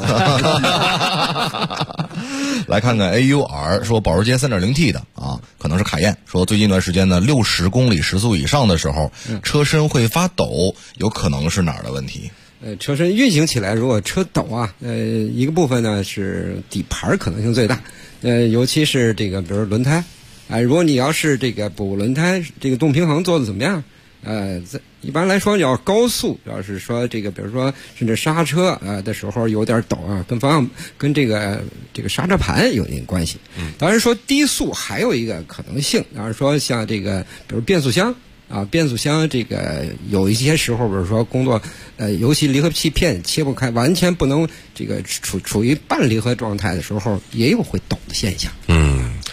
来看看 AUR 说保时捷 3.0T 的可能是卡宴，说最近一段时间呢60公里时速以上的时候车身会发抖，有可能是哪儿的问题？ 车身运行起来如果车抖一个部分呢是底盘可能性最大，尤其是这个比如轮胎如果你要是这个补轮胎这个动平衡做的怎么样一般来说要高速，要是说这个比如说甚至刹车的时候有点抖跟这个刹车盘有一定关系。当然说低速还有一个可能性，当然说像这个比如变速箱变速箱这个有一些时候比如说工作尤其离合器片切不开，完全不能这个处于半离合状态的时候也有会抖的现象。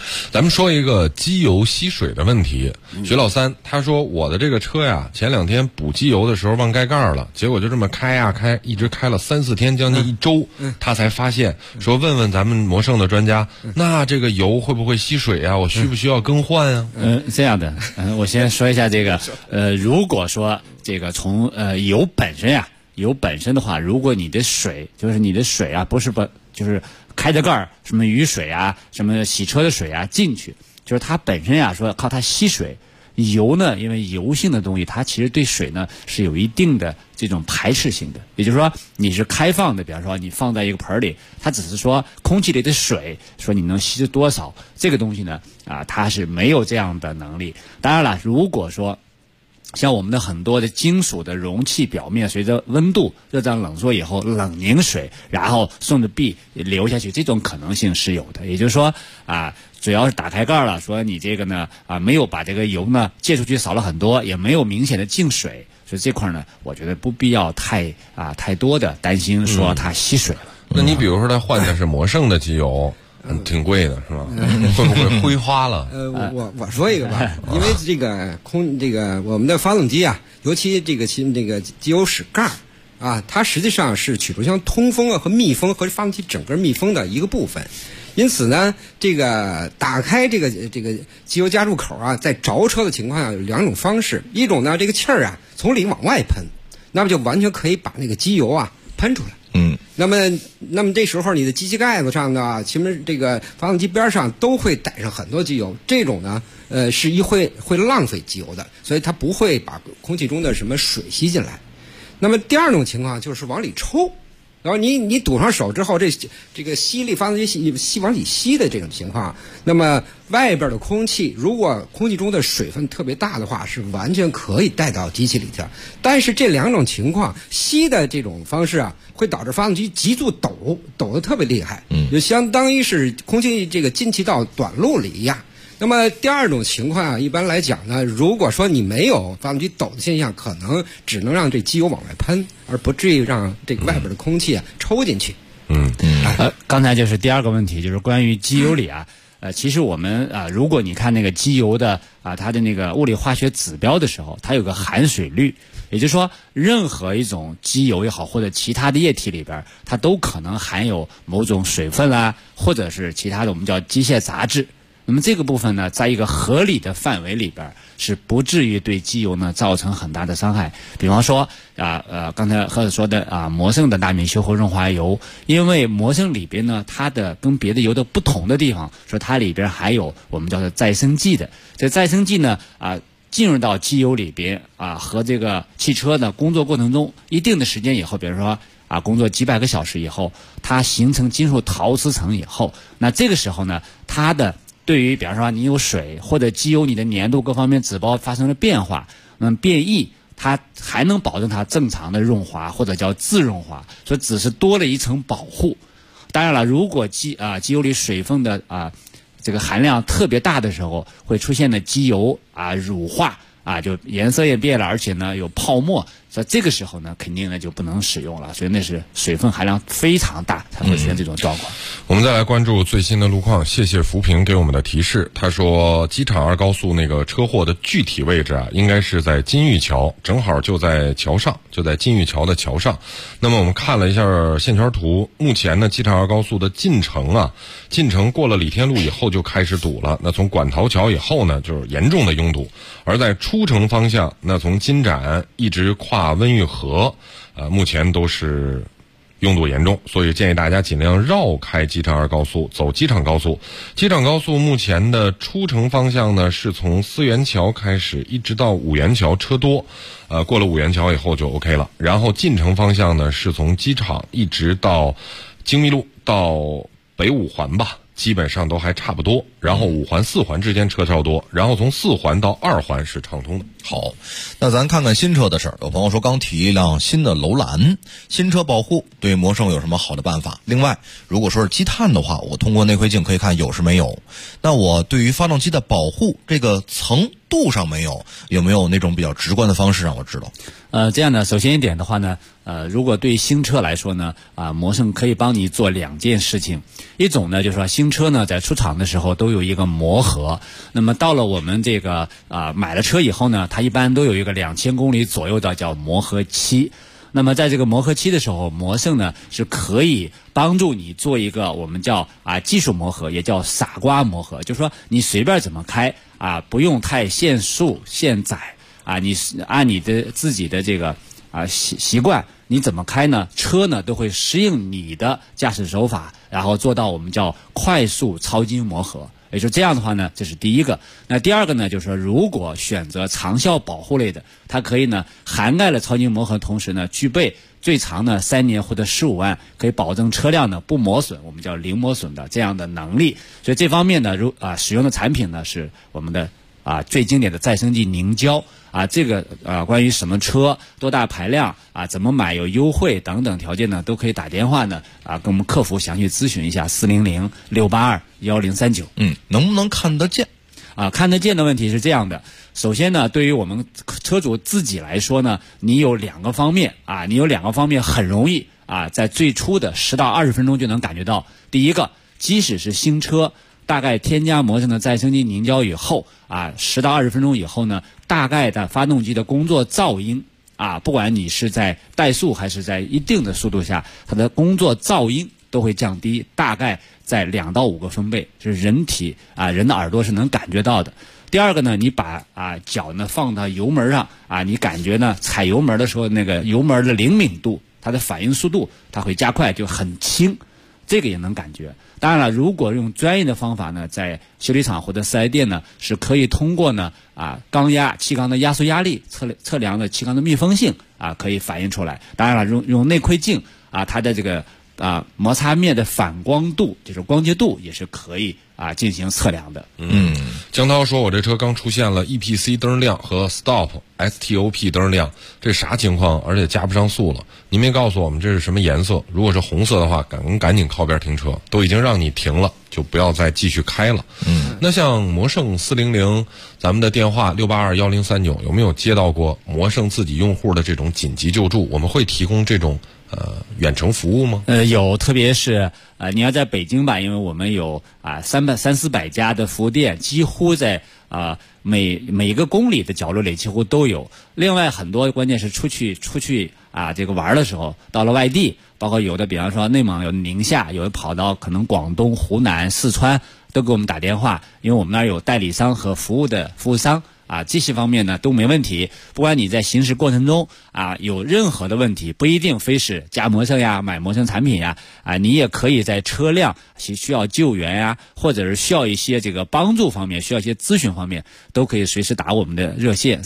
咱们说一个机油吸水的问题。徐老三他说，我的这个车呀，前2天补机油的时候忘盖盖了，结果就这么开呀开，一直开了3、4天，将近1周，他才发现，说问问咱们魔圣的专家，那这个油会不会吸水啊？我需不需要更换啊？ 这样的，我先说一下这个，如果说这个从油本身呀，油本身的话，如果你的水啊，就是开着盖儿，什么雨水啊，什么洗车的水啊进去，就是它本身呀，说靠它吸水。油呢，因为油性的东西，它其实对水呢是有一定的这种排斥性的。也就是说，你是开放的，比方说你放在一个盆里，它只是说空气里的水，说你能吸多少，这个东西呢，它是没有这样的能力。当然了，如果说像我们的很多的金属的容器表面随着温度热胀冷缩以后冷凝水，然后顺着壁流下去，这种可能性是有的。也就是说只要是打开盖了，说你这个呢没有把这个油呢借出去少了很多，也没有明显的进水，所以这块呢我觉得不必要太多的担心说它吸水了。 那你比如说他换的是魔圣的机油，挺贵的是吧？会不会挥花了？ 我说一个吧，因为这个我们的发动机啊，尤其这个机油室盖它实际上是曲轴箱通风和密封和发动机整个密封的一个部分。因此呢，这个打开这个机油加注口在着车的情况下有2种方式，一种呢，这个气儿从里往外喷，那么就完全可以把那个机油喷出来。那么这时候你的机器盖子上呢，前面这个发动机边上都会带上很多机油，这种呢，是会浪费机油的，所以它不会把空气中的什么水吸进来。那么第2种情况就是往里抽。然后你堵上手之后，这个吸力发动机吸往里吸的这种情况，那么外边的空气，如果空气中的水分特别大的话，是完全可以带到机器里去。但是这2种情况，吸的这种方式会导致发动机急速抖得特别厉害，就相当于是空气这个进气到短路里一样。那么第2种情况一般来讲呢，如果说你没有发动机抖的现象，可能只能让这机油往外喷，而不至于让这个外边的空气抽进去。 刚才就是第2个问题，就是关于机油里其实我们如果你看那个机油的它的那个物理化学指标的时候，它有个含水率，也就是说任何一种机油也好，或者其他的液体里边，它都可能含有某种水分或者是其他的我们叫机械杂质。那么这个部分呢，在一个合理的范围里边，是不至于对机油呢造成很大的伤害。比方说刚才何子说的魔圣的纳米修活润滑油，因为魔圣里边呢，它的跟别的油的不同的地方，说它里边还有我们叫做再生剂的。这再生剂呢进入到机油里边和这个汽车呢工作过程中一定的时间以后，比如说工作几百个小时以后，它形成金属陶瓷层以后，那这个时候呢，它的对于比方说你有水或者机油你的粘度各方面指标发生了变化，那么变异，它还能保证它正常的润滑或者叫自润滑，所以只是多了一层保护。当然了，如果机油里水分的这个含量特别大的时候，会出现的机油乳化就颜色也变了，而且呢有泡沫，所以这个时候呢肯定呢就不能使用了，所以那是水分含量非常大才会出现这种状况。 我们再来关注最新的路况，谢谢浮萍给我们的提示。他说机场2高速那个车祸的具体位置应该是在金玉桥，正好就在桥上，就在金玉桥的桥上。那么我们看了一下线圈图，目前呢机场2高速的进城过了李天路以后就开始堵了，那从管陶桥以后呢就是严重的拥堵，而在出城方向，那从金展一直跨温榆河目前都是拥堵严重，所以建议大家尽量绕开机场2高速，走机场高速。机场高速目前的出城方向呢是从思源桥开始一直到五元桥车多，过了五元桥以后就 OK 了。然后进城方向呢是从机场一直到精密路到北五环吧，基本上都还差不多，然后5环4环之间车较多，然后从4环到2环是畅通的。 好，那咱看看新车的事儿。有朋友说刚提一辆新的楼兰，新车保护对魔圣有什么好的办法？另外，如果说是积碳的话，我通过内窥镜可以看有是没有。那我对于发动机的保护，这个层度上有没有那种比较直观的方式让我知道？ 这样呢，首先一点的话呢，如果对于新车来说呢，摩圣可以帮你做2件事情。一种呢，就是说新车呢在出厂的时候都有一个磨合，那么到了我们这个买了车以后呢，它一般都有一个2000公里左右的叫磨合期。那么在这个磨合期的时候，摩圣呢是可以帮助你做一个我们叫技术磨合，也叫傻瓜磨合，就是说你随便怎么开不用太限速限载你按你的自己的这个习惯，你怎么开呢？车呢都会适应你的驾驶手法，然后做到我们叫快速超精磨合。也就这样的话呢，这是第一个。那第二个呢，就是说如果选择长效保护类的，它可以呢涵盖了超精磨合，同时呢具备最长呢3年或者15万，可以保证车辆呢不磨损，我们叫零磨损的这样的能力。所以这方面呢，使用的产品呢是我们的最经典的再生剂凝胶这个关于什么车多大排量怎么买有优惠等等条件呢，都可以打电话呢跟我们客服详细咨询一下400-682-1039。 能不能看得见？ 看得见的问题是这样的，首先呢，对于我们车主自己来说呢，你有2个方面很容易在最初的10到20分钟就能感觉到。第一个，即使是新车，大概添加摩圣的再生剂凝胶以后10到20分钟以后呢，大概的发动机的工作噪音不管你是在怠速还是在一定的速度下，它的工作噪音都会降低，大概在2到5个分贝，就是人的耳朵是能感觉到的。第二个呢，你把脚呢放到油门上你感觉呢踩油门的时候那个油门的灵敏度，它的反应速度它会加快，就很轻，这个也能感觉。当然了，如果用专业的方法呢，在修理厂或者4S店呢，是可以通过呢气缸的压缩压力测量的气缸的密封性可以反映出来。当然了，用内窥镜它的这个摩擦面的反光度，就是光洁度也是可以进行测量的。 江涛说，我这车刚出现了 EPC 灯亮和 STOP 灯亮，这啥情况？而且加不上速了。您没告诉我们这是什么颜色？如果是红色的话，赶紧靠边停车，都已经让你停了，就不要再继续开了。那像摩圣400，咱们的电话6821039有没有接到过摩圣自己用户的这种紧急救助？我们会提供这种远程服务吗？ 有，特别是你要在北京吧，因为我们有300-400家的服务店，几乎在每个公里的角落里几乎都有。另外很多关键是出去这个玩的时候，到了外地，包括有的比方说内蒙有宁夏，有的跑到可能广东、湖南、四川，都给我们打电话，因为我们那儿有代理商和服务商这些方面呢都没问题。不管你在行驶过程中有任何的问题，不一定非是加摩圣买摩圣产品你也可以在车辆需要救援或者是需要一些这个帮助方面，需要一些咨询方面，都可以随时打我们的热线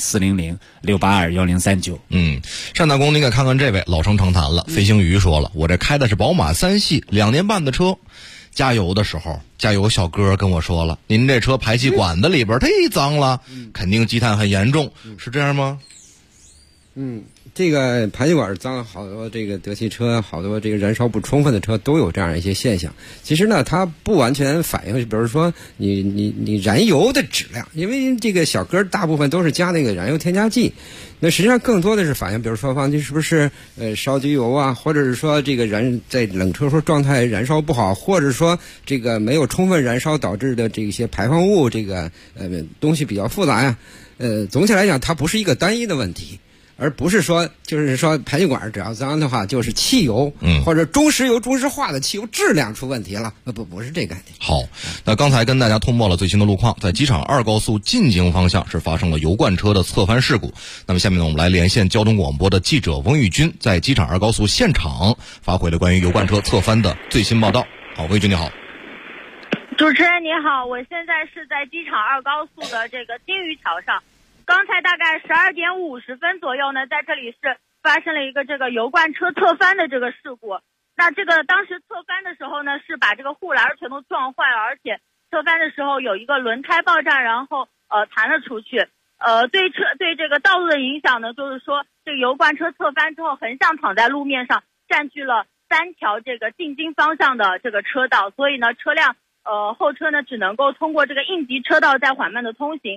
400-682-1039。 单大公，您给看看这位老生常谈了。飞行鱼说了，我这开的是宝马3系2年半的车，加油的时候，加油小哥跟我说了，您这车排气管子里边太脏了，肯定积碳很严重，是这样吗？ 这个排气管脏，好多这个德系车，好多这个燃烧不充分的车都有这样一些现象。其实呢，它不完全反映，比如说你燃油的质量，因为这个小哥大部分都是加那个燃油添加剂，那实际上更多的是反映，比如说发动机是不是烧机油或者是说这个在冷车时候状态燃烧不好，或者说这个没有充分燃烧导致的这些排放物，这个东西比较复杂总体来讲，它不是一个单一的问题。而不是说就是说排气管只要脏的话就是汽油或者中石油中石化的汽油质量出问题了，不是这个概念。 好，那刚才跟大家通报了最新的路况，在机场2高速进京方向是发生了油罐车的侧翻事故。那么下面呢，我们来连线交通广播的记者翁玉军，在机场2高速现场发回了关于油罐车侧翻的最新报道。好，翁玉军你好。 主持人你好，我现在是在机场2高速的这个金鱼桥上。刚才大概12点50分左右呢，在这里是发生了一个这个油罐车侧翻的这个事故。那这个当时侧翻的时候呢，是把这个护栏全都撞坏了，而且侧翻的时候有一个轮胎爆炸，然后弹了出去。对这个道路的影响呢，就是说这个油罐车侧翻之后横向躺在路面上，占据了3条这个进京方向的这个车道，所以呢车辆后车呢只能够通过这个应急车道在缓慢的通行。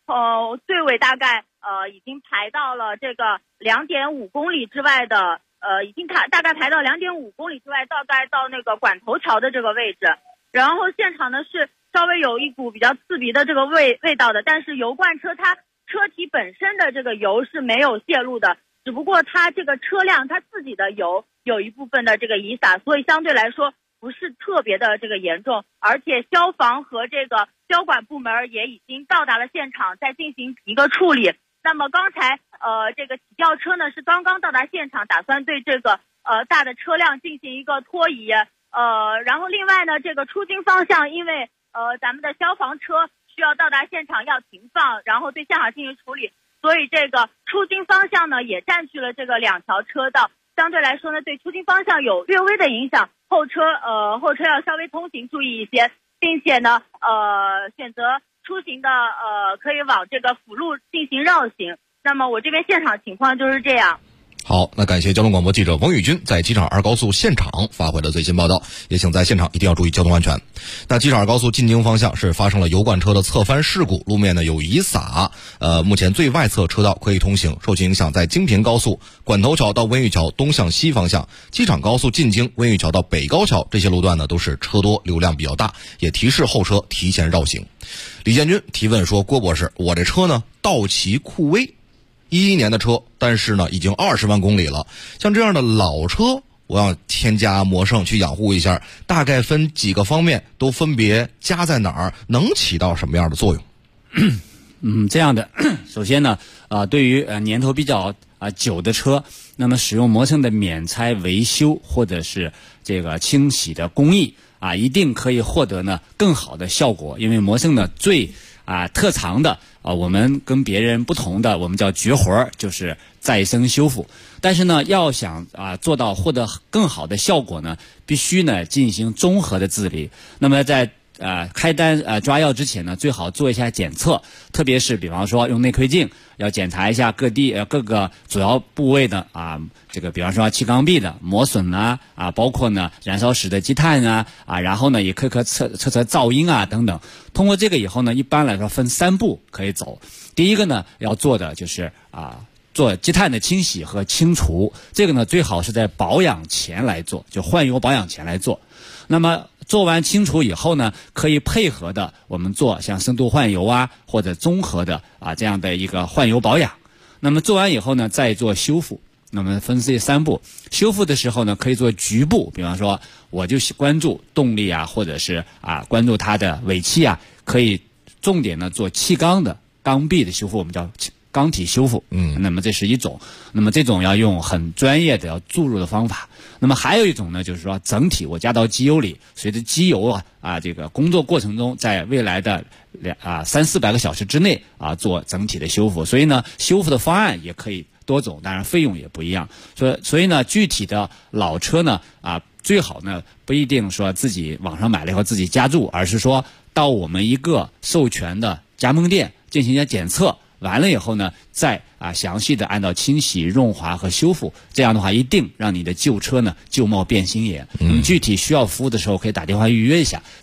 最尾大概已经排到了这个2.5公里之外的已经大概排到2.5公里之外，大概到那个管头桥的这个位置。然后现场呢是稍微有一股比较刺鼻的这个味道的，但是油罐车它车体本身的这个油是没有泄露的，只不过它这个车辆它自己的油有一部分的这个遗洒，所以相对来说不是特别的这个严重。而且消防和这个交管部门也已经到达了现场，在进行一个处理。那么刚才这个起吊车呢是刚刚到达现场，打算对这个大的车辆进行一个拖移。然后另外呢，这个出京方向，因为咱们的消防车需要到达现场要停放，然后对现场进行处理，所以这个出京方向呢也占据了这个2条车道，相对来说呢对出京方向有略微的影响，后车要稍微通行注意一些，并且呢选择出行的可以往这个辅路进行绕行。那么我这边现场情况就是这样。 好，那感谢交通广播记者王宇军在机场2高速现场发回的最新报道，也请在现场一定要注意交通安全。那机场2高速进京方向是发生了油罐车的侧翻事故，路面呢有遗洒，目前最外侧车道可以通行，受其影响，在京平高速管头桥到温榆桥东向西方向，机场高速进京温榆桥到北高桥这些路段呢都是车多流量比较大，也提示后车提前绕行。李建军提问说，郭博士，我这车呢道奇酷威11年的车，但是呢已经20万公里了，像这样的老车我要添加魔圣去养护一下，大概分几个方面，都分别加在哪儿，能起到什么样的作用？ 这样的，首先呢对于年头比较久的车，那么使用魔圣的免拆维修或者是这个清洗的工艺一定可以获得呢更好的效果。因为魔圣呢最特长的我们跟别人不同的，我们叫绝活，就是再生修复。但是呢要想做到获得更好的效果呢，必须呢进行综合的治理。那么在开单抓药之前呢，最好做一下检测，特别是比方说用内窥镜要检查一下各个主要部位的这个比方说气缸壁的磨损包括呢燃烧室的积碳然后呢也可测噪音等等。通过这个以后呢，一般来说分3步可以走。第一个呢要做的就是做积碳的清洗和清除，这个呢最好是在保养前来做，就换油保养前来做。那么做完清除以后呢，可以配合的我们做像深度换油或者综合的这样的一个换油保养。那么做完以后呢，再做修复。那么分这3步，修复的时候呢，可以做局部，比方说我就关注动力或者是关注它的尾气可以重点呢做气缸的缸壁的修复，我们叫缸体修复。那么这是一种，那么这种要用很专业的要注入的方法。那么还有一种呢，就是说整体我加到机油里，随着机油这个工作过程中，在未来的300-400个小时之内做整体的修复。所以呢，修复的方案也可以多种，当然费用也不一样。所以呢，具体的老车呢最好呢不一定说自己网上买了以后自己加注，而是说到我们一个授权的加盟店进行一下检测。完了以后呢，再详细的按照清洗、润滑和修复，这样的话一定让你的旧车呢旧貌变新颜。具体需要服务的时候可以打电话预约一下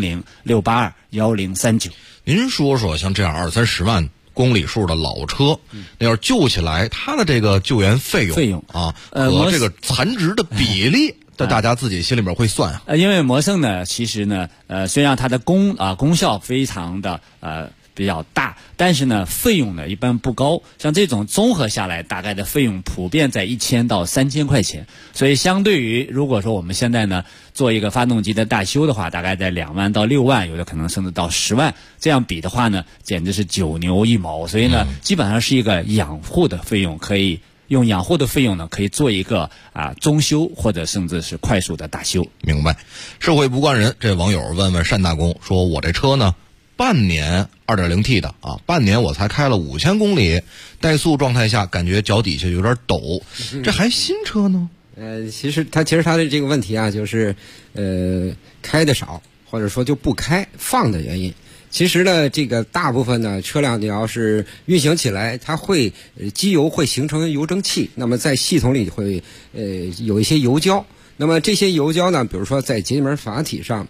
400-682-1039。 您说说像这样20-30万公里数的老车，那要是救起来，它的这个救援费用和这个残值的比例，大家自己心里边会算因为魔圣呢，其实呢虽然它的功效非常的比较大，但是呢费用呢一般不高，像这种综合下来大概的费用普遍在1000到3000块钱。所以相对于如果说我们现在呢做一个发动机的大修的话，大概在2万到6万，有的可能甚至到10万，这样比的话呢简直是9牛1毛。所以呢基本上是一个养护的费用，可以用养护的费用呢可以做一个中修或者甚至是快速的大修。 明白。社会不惯人，这网友问问单大公说，我这车呢半年 2.0T 的半年我才开了5000公里，怠速状态下感觉脚底下有点抖，这还新车呢？ 其实他的这个问题就是开的少，或者说就不开放的原因。其实呢，这个大部分呢车辆你要是运行起来，它会机油会形成油蒸气，那么在系统里会有一些油胶。那么这些油胶呢，比如说在节气门阀体上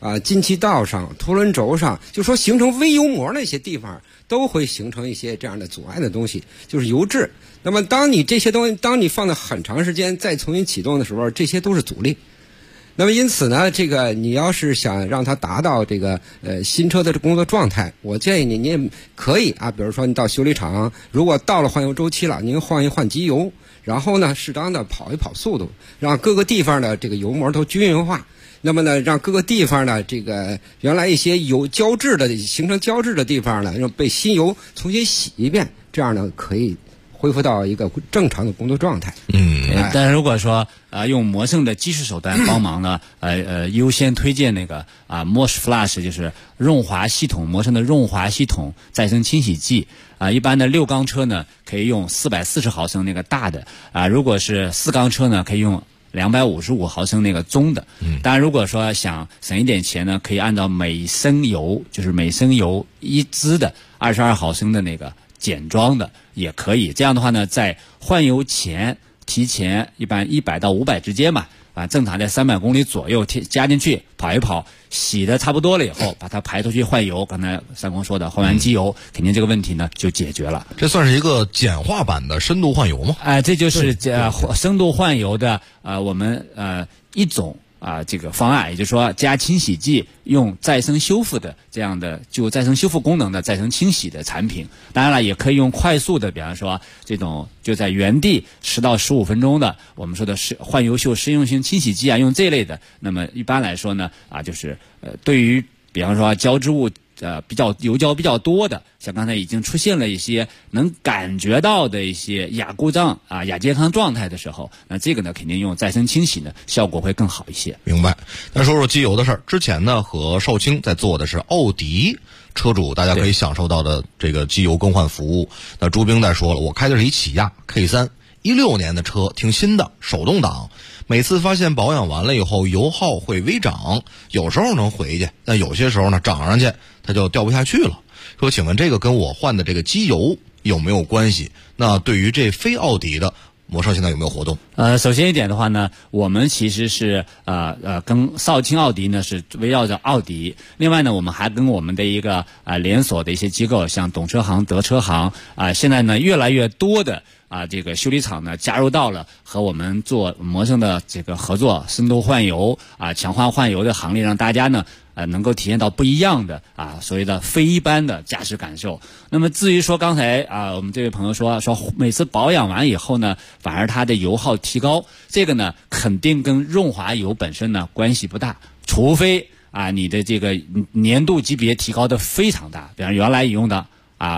进气道上、凸轮轴上，就说形成微油膜那些地方，都会形成一些这样的阻碍的东西，就是油质。那么当你这些东西，当你放了很长时间再重新启动的时候，这些都是阻力。那么因此呢，这个你要是想让它达到这个新车的工作状态，我建议你也可以比如说你到修理厂，如果到了换油周期了，您换一换机油，然后呢适当的跑一跑速度，让各个地方的这个油膜都均匀化。那么呢，让各个地方呢，这个原来一些油胶质的形成胶质的地方呢，让被新油重新洗一遍，这样呢可以恢复到一个正常的工作状态。 但是如果说用摩胜的技术手段帮忙呢，优先推荐那个Mosh Flush， 就是润滑系统，摩胜的润滑系统再生清洗剂。一般的6缸车呢可以用440毫升那个大的，如果是4缸车呢可以用255毫升那个中的。当然如果说想省一点钱呢，可以按照每升油，就是每升油1支的22毫升的那个简装的也可以。这样的话呢，在换油前提前一般100到500之间嘛，正常在300公里左右加进去跑一跑，洗的差不多了以后，把它排出去换油。刚才三公说的换完机油，肯定这个问题呢就解决了。 这算是一个简化版的深度换油吗？ 这就是深度换油的我们一种这个方案，也就是说加清洗剂用再生修复的这样的就再生修复功能的再生清洗的产品。当然了，也可以用快速的，比方说这种就在原地10到15分钟的我们说的是换油秀适用性清洗剂用这类的。那么一般来说呢就是对于比方说胶质物比较油胶比较多的，像刚才已经出现了一些能感觉到的一些亚故障亚健康状态的时候，那这个呢肯定用再生清洗呢效果会更好一些。 明白。那说说机油的事儿，之前呢和少卿在做的是奥迪车主大家可以享受到的这个机油更换服务。那朱兵在说了，我开的是一起亚 K3 16年的车，挺新的，手动挡。每次发现保养完了以后油耗会微涨，有时候能回去，但有些时候呢涨上去它就掉不下去了。说请问这个跟我换的这个机油有没有关系？那对于这非奥迪的摩胜现在有没有活动？ 首先一点的话呢，我们其实是跟少卿奥迪呢是围绕着奥迪。另外呢，我们还跟我们的一个连锁的一些机构，像懂车行、德车行现在呢越来越多的这个修理厂呢加入到了和我们做摩胜的这个合作深度换油强化换油的行列，让大家呢能够体验到不一样的所谓的非一般的驾驶感受。那么至于说刚才我们这位朋友说每次保养完以后呢，反而它的油耗提高，这个呢肯定跟润滑油本身呢关系不大，除非你的这个年度级别提高的非常大，比方原来用的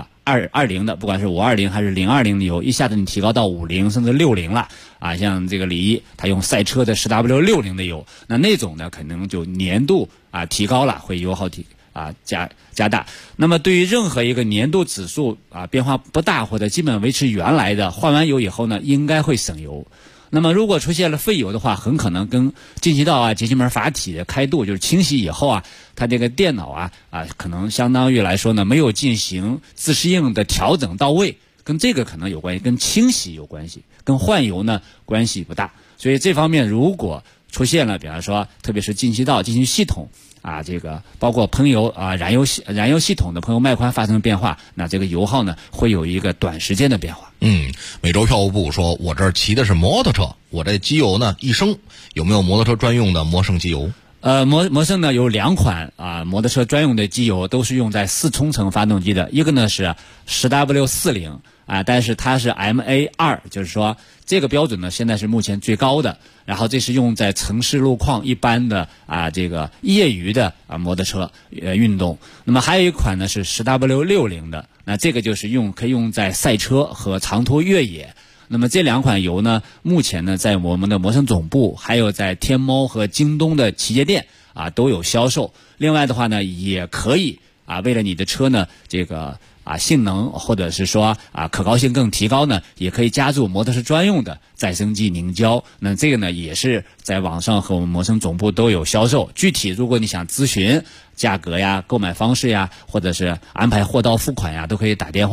220的，不管是520还是020的油，一下子你提高到50甚至60了像这个李一他用赛车的 10W60 的油，那种呢可能就年度提高了，会油耗加大。那么对于任何一个年度指数变化不大或者基本维持原来的，换完油以后呢应该会省油。那么如果出现了废油的话，很可能跟进气道节气门阀体的开度，就是清洗以后它这个电脑可能相当于来说呢没有进行自适应的调整到位，跟这个可能有关系，跟清洗有关系，跟换油呢关系不大。所以这方面如果出现了比方说特别是进气道进气系统这个包括喷油燃油系统的喷油脉宽发生变化，那这个油耗呢会有一个短时间的变化。 美洲票务部说，我这儿骑的是摩托车，我这机油呢1升，有没有摩托车专用的摩胜机油？ 摩胜呢有2款摩托车专用的机油，都是用在4冲程发动机的，一个呢是 10W40但是它是 MA2， 就是说这个标准呢现在是目前最高的，然后这是用在城市路况一般的这个业余的摩托车运动。那么还有一款呢是 10W60 的，那这个就是可以用在赛车和长途越野。那么这2款油呢目前呢在我们的摩胜总部还有在天猫和京东的旗舰店都有销售。另外的话呢也可以为了你的车呢这个性能或者是说可靠性更提高呢，也可以加注摩托车专用的再生剂凝胶。那这个呢也是在网上和我们摩胜总部都有销售。具体如果你想咨询价格呀、购买方式呀，或者是安排货到付款呀，都可以打电话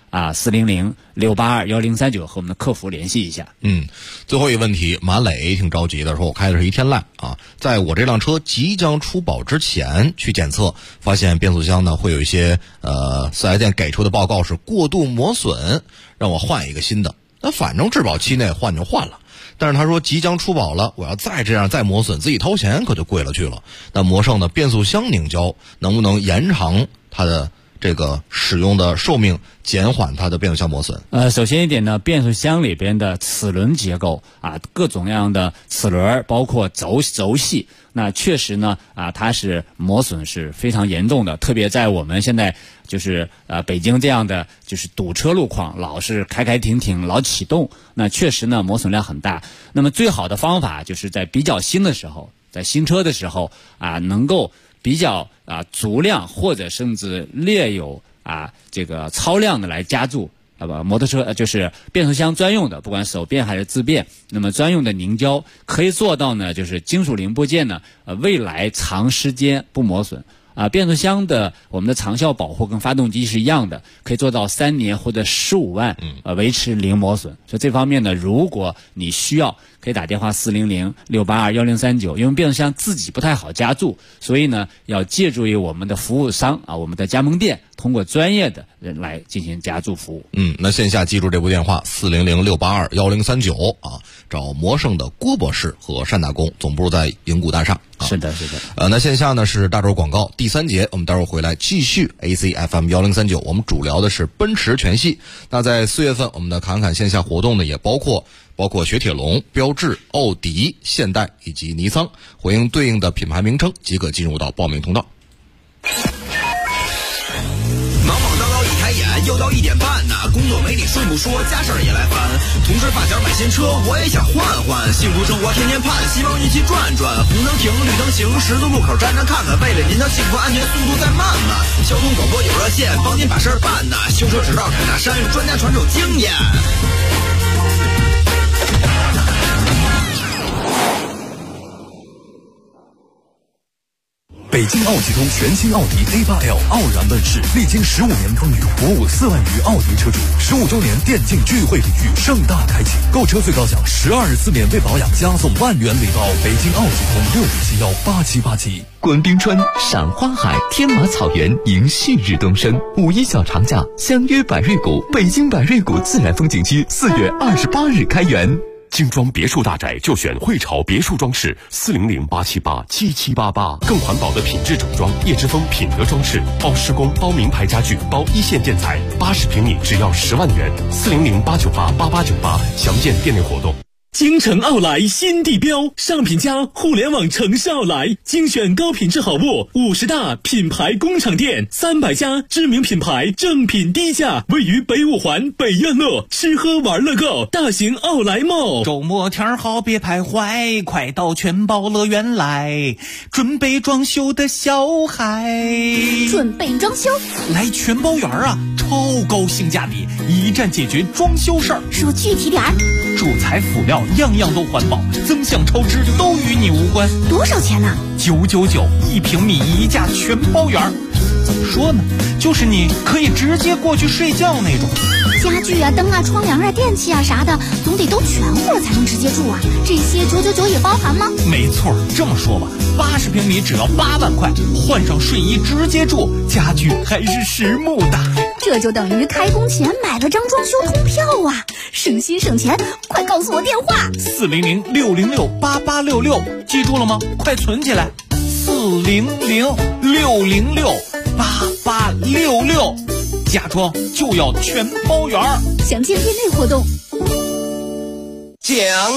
400-682-1039和我们的客服联系一下。 最后一个问题，马磊挺着急的，说我开的是一天籁啊，在我这辆车即将出保之前去检测，发现变速箱呢会有一些4S店给出的报告是过度磨损，让我换一个新的。那反正质保期内换就换了，但是他说即将出保了，我要再这样再磨损，自己掏钱可就贵了去了。那魔圣的变速箱凝胶能不能延长它的这个使用的寿命，减缓它的变速箱磨损？ 首先一点呢，变速箱里边的齿轮结构各种各样的齿轮，包括轴系，那确实呢它是磨损是非常严重的，特别在我们现在就是北京这样的就是堵车路况，老是开停停，老启动，那确实呢磨损量很大。那么最好的方法就是在比较新的时候，在新车的时候能够比较足量或者甚至略有这个超量的来加注摩托车就是变速箱专用的，不管手变还是自变，那么专用的凝胶可以做到呢，就是金属零部件呢未来长时间不磨损。变速箱的我们的长效保护跟发动机是一样的，可以做到3年或者15万维持零磨损。所以这方面呢，如果你需要，可以打电话400-682-1039，因为变速箱自己不太好加注，所以呢要借助于我们的服务商我们的加盟店，通过专业的人来进行加注服务。 那线下记住这部电话400-682-1039找魔圣的郭博士和单大工，总部在银谷大厦。 是的。 那线下呢是大洲广告第3节，我们待会儿回来继续 ACFM 1039，我们主聊的是奔驰全系。那在4月份我们的侃侃线下活动呢，也包括雪铁龙、标致、奥迪、现代以及尼桑，回应对应的品牌名称即可进入到报名通道。 忙忙叨叨一抬眼，又到1点半呐，工作没你睡不说，家事儿也来烦。同事发小买新车，我也想换换，幸福生活天天盼，希望一起转转。红灯停，绿灯行，十字路口站站看看，为了您的幸福安全，速度再慢慢。交通广播有热线，帮您把事儿办呐。修车指道凯大山，专家传授经验。 北京奥汽通全新奥迪 A8L 傲然问世，历经15年风雨，服务4万余奥迪车主。15周年电竞聚会礼遇盛大开启，购车最高享12日次免费保养，加送万元礼包。北京奥汽通65718787。 观冰川，赏花海，天马草原，迎旭日东升。5·1小长假，相约百瑞谷，北京百瑞谷自然风景区4月28日开园。 精装别墅大宅就选汇潮别墅装饰，400-878-7788。更环保的品质整装，叶之峰品德装饰，包施工、包名牌家具、包一线建材，80平米只要10万元，400-898-8898。详见店内活动。 京城奥莱新地标，上品家互联网城市奥莱，精选高品质好物，50大品牌工厂店，300家知名品牌，正品低价，位于北5环北苑路，吃喝玩乐购，大型奥莱 mall。 周末天好别徘徊，快到全宝乐园来，准备装修的小孩。 准备装修？ 来全宝园啊，超高性价比，一站解决装修事儿。 说具体点儿。 主材辅料样样都环保，增项超支都与你无关。 多少钱呢 ？999，1平米1价全包圆。怎么说呢？就是你可以直接过去睡觉那种。 家具啊、灯啊、窗帘啊、电器啊啥的，总得都全乎了才能直接住啊。这些999也包含吗？ 没错，这么说吧，80平米只要8万块，换上睡衣直接住，家具还是实木的。 这就等于开工前买了张装修通票啊，省心省钱！快告诉我电话 ：400-606-8866，记住了吗？快存起来，400-606-8866，家装就要全包圆。 详见店内活动。 降！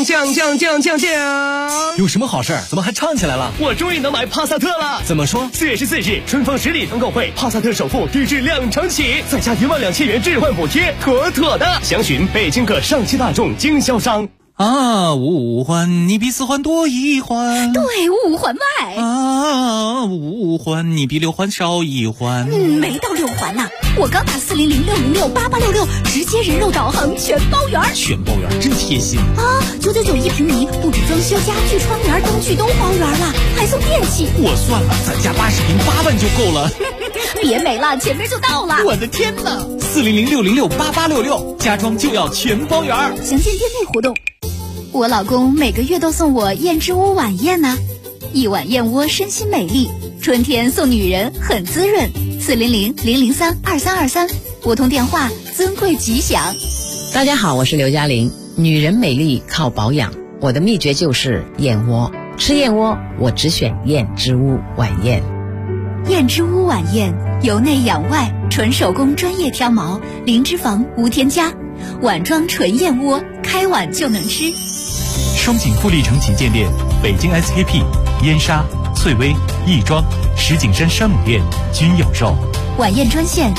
有什么好事？怎么还唱起来了？ 我终于能买帕萨特了！ 怎么说 ？4月14日，春风10里团购会，帕萨特首付低至2成起，再加12000元置换补贴，妥妥的！详询北京各上汽大众经销商。 五环你比4环多1环， 对，5环外。 5环你比6环少1环。 没到6环呢。我刚打400-606-8866，直接人肉导航全包圆。 全包圆真贴心啊！999平米，不止装修家具、窗帘、灯具都包圆了，还送电器。 我算了，咱家80平8万就够了。 别没了，前面就到了。 我的天哪 400-606-8866，家装就要全包圆。 详见店内活动。我老公每个月都送我燕之屋晚宴呢，一碗燕窝身心美丽，春天送女人很滋润。400-003-2323，拨通电话，尊贵吉祥。 大家好，我是刘嘉玲。女人美丽靠保养，我的秘诀就是燕窝。吃燕窝，我只选燕之屋晚宴。 燕之屋晚宴，由内养外，纯手工专业挑毛，零脂肪无添加，碗装纯燕窝，开碗就能吃。 双井富力城旗舰店、北京 SKP、燕莎、翠微、亦庄、石景山山姆店均有售。 晚宴专线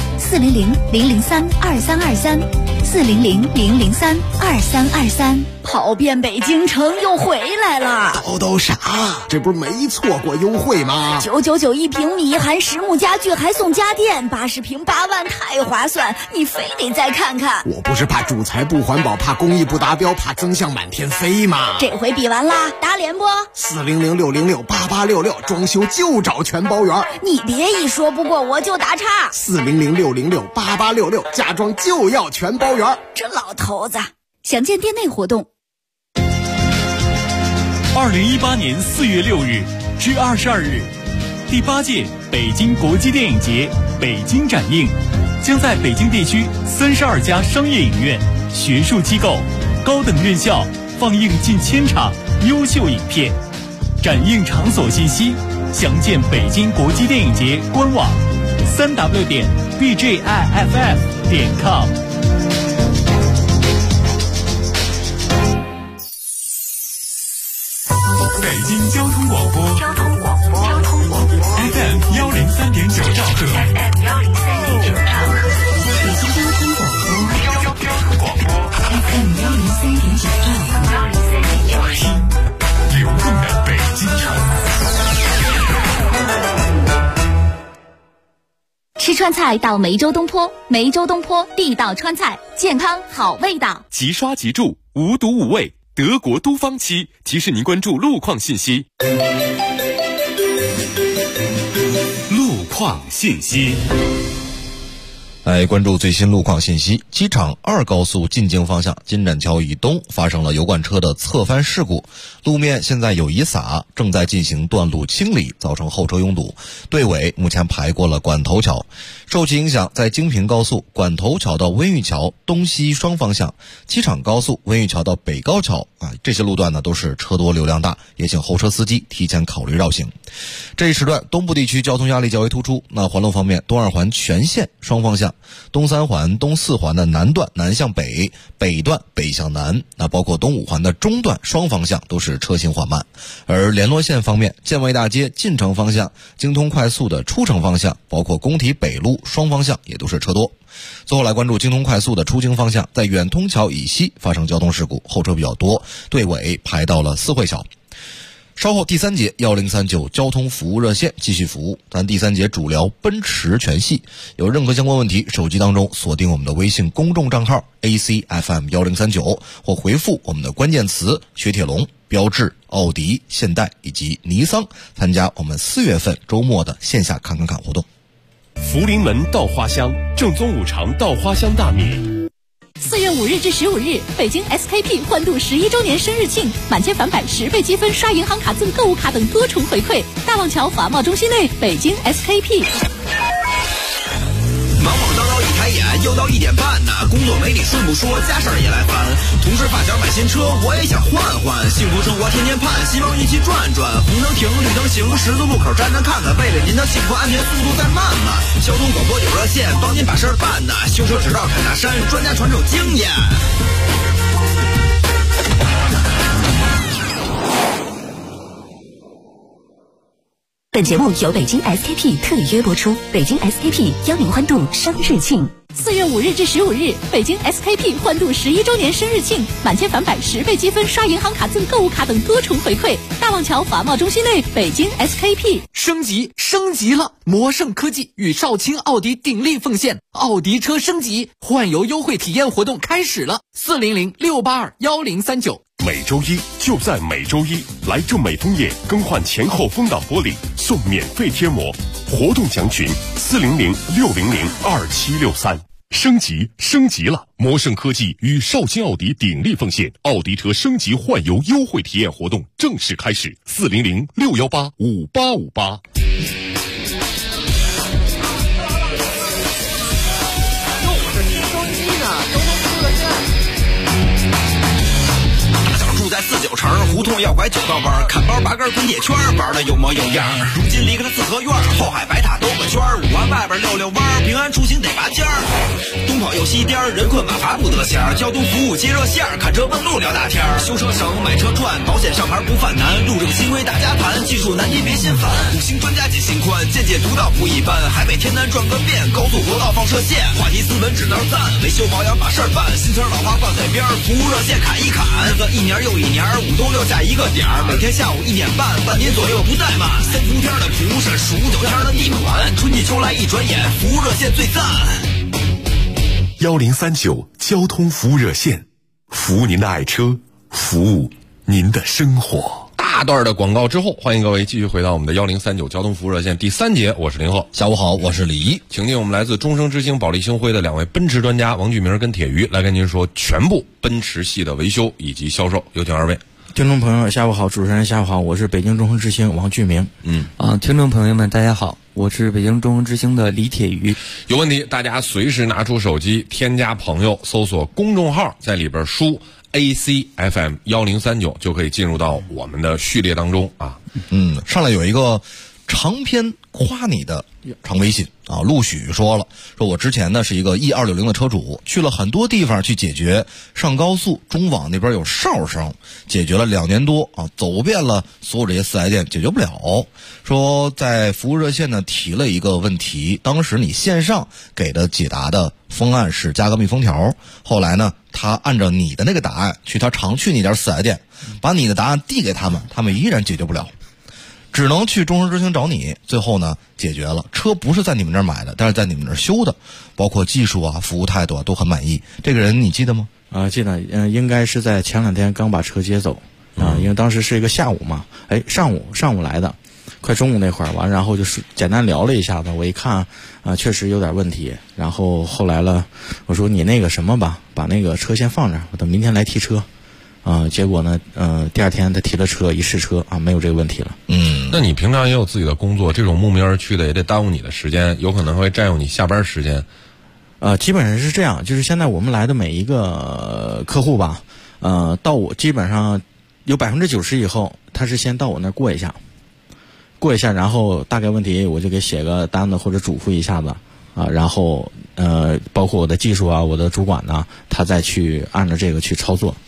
400-003-2323，400-003-2323。 跑遍北京城又回来了。 都傻，这不是没错过优惠吗 ？999一平米，含实木家具还送家电，80平8万，太划算！你非得再看看。 我不是怕主材不环保，怕工艺不达标，怕增项满天飞吗？ 这回比完啦，打脸不 ？400-606-8866，装修就找全包圆。 你别一说不过我就打岔。 400-606-8866，家装就要全包圆。 这老头子。 详见店内活动。 2018年4月6日至22日，第8届北京国际电影节北京展映将在北京地区32家商业影院、学术机构、高等院校放映近1000场优秀影片。展映场所信息详见北京国际电影节官网3w.bjiff.com。北京交通广播FM 103.9兆赫，北京交通广播 FM 103.9兆赫，听流动的北京城。 吃川菜到梅州东坡，梅州东坡地道川菜，健康好味道。 即刷即住，无毒无味。德国都方漆提示您关注路况信息。路况信息。 来关注最新路况信息。机场2高速进京方向金展桥以东发生了油罐车的侧翻事故，路面现在有遗撒，正在进行断路清理，造成后车拥堵。队尾目前排过了管头桥。受其影响，在京平高速管头桥到温榆桥东西双方向，机场高速温榆桥到北高桥这些路段呢都是车多流量大，也请后车司机提前考虑绕行。这一时段东部地区交通压力较为突出。那环路方面，东2环全线双方向，东3环、东4环的南段南向北，北段北向南，那包括东5环的中段双方向都是车行缓慢。而联络线方面，建外大街进城方向、京通快速的出城方向，包括工体北路双方向也都是车多。最后来关注京通快速的出京方向，在远通桥以西发生交通事故，后车比较多，队尾排到了四惠桥。稍后第3节1039交通服务热线继续服务，咱第3节主聊奔驰全系。有任何相关问题，手机当中锁定我们的微信公众账号 ACFM1039，或回复我们的关键词雪铁龙、标致、奥迪、现代以及尼桑，参加我们4月份周末的线下侃活动。 福临门稻花香，正宗五常稻花香大米。 4月5日至15日，北京 SKP 欢度11周年生日庆，满千返百10倍积分，刷银行卡赠购物卡等多重回馈。大望桥华贸中心内，北京 SKP。 忙忙叨叨一抬眼，又到1点半呢，工作没你顺不说，家事儿也来烦。同事发小买新车，我也想换换，幸福生活天天盼，希望一起转转。红灯停，绿灯行，十字路口站站看看，为了您的幸福安全，速度再慢慢。交通广播有热线，帮您把事儿办呐。修车只道砍大山，专家传授经验。 本节目由北京 SKP 特约播出，北京 SKP 邀您欢度生日庆。 4月5日至15日，北京 SKP 欢度11周年生日庆，满千返百10倍积分，刷银行卡赠购物卡等多重回馈。大望桥华贸中心内，北京 SKP。 升级了！魔盛科技与少卿奥迪鼎力奉献奥迪车升级换油优惠体验活动开始了，400-682-1039。 每周一就在每周一，来正美枫叶更换前后风挡玻璃送免费贴膜，活动详询400-600-2763。 升级了！摩胜科技与绍兴奥迪鼎力奉献，奥迪车升级换油优惠体验活动正式开始，400-618-5858。 在49城胡同要拐9道弯，看包拔根滚铁圈，玩的有模有样。如今离开了四合院，后海白塔兜个圈，5环外边溜弯，平安出行得拔尖儿。东跑又西颠，人困马乏不得闲。交通服务接热线，看车问路聊大天。修车省，买车赚，保险上牌不犯难。路政新规大家谈，技术难题别心烦。5星专家解心宽，见解独到不一般。海北天南转个遍，高速国道放射线。话题斯文指那赞，维修保养把事儿办。新词老话放在边，服务热线砍一砍。日子一年又一年，5冬6夏一个点儿，每天下午1点半，半年左右不怠慢。3伏天的蒲是数9天的地暖，春季秋来一转眼，服务热线最赞。 1039交通服务热线，服务您的爱车，服务您的生活。 大段的广告之后，欢迎各位继续回到我们的1039交通服务热线第3节，我是林鹤。 下午好，我是李怡。 请进我们来自终生之星保利星辉的2位奔驰专家王巨明跟铁鱼来跟您说全部奔驰系的维修以及销售，有请2位。 听众朋友下午好，主持人下午好，我是北京终生之星王巨明。 听众朋友们大家好，我是北京终生之星的李铁鱼。 有问题大家随时拿出手机添加朋友，搜索公众号，在里边输ACFM 1039就可以进入到我们的序列当中啊。 上来有一个长篇夸你的长微信啊，陆许说我之前呢是一个 E260 的车主，去了很多地方去解决，上高速中网那边有哨声，解决了2年多啊，走遍了所有这些4S店解决不了。说在服务热线呢提了一个问题，当时你线上给的解答的方案是加个密封条，后来呢他按照你的那个答案去他常去那家4S店，把你的答案递给他们，他们依然解决不了，只能去终生之星找你。最后呢解决了，车不是在你们这儿买的，但是在你们这儿修的，包括技术啊服务态度啊都很满意。这个人你记得吗？ 记得，应该是在前2天刚把车接走啊，因为当时是一个下午嘛，上午来的，快中午那会儿完，然后就是简单聊了一下子，我一看确实有点问题，然后后来了，我说你那个什么吧，把那个车先放这儿，我等明天来提车。结果呢，第2天他提了车，一试车啊，没有这个问题了。 那你平常也有自己的工作，这种慕名而去的也得耽误你的时间，有可能会占用你下班时间。 基本上是这样，就是现在我们来的每一个客户吧，到我基本上有90%以后，他是先到我那儿过一下，然后大概问题我就给写个单子或者嘱咐一下子啊，然后包括我的技术啊，我的主管呢，他再去按照这个去操作。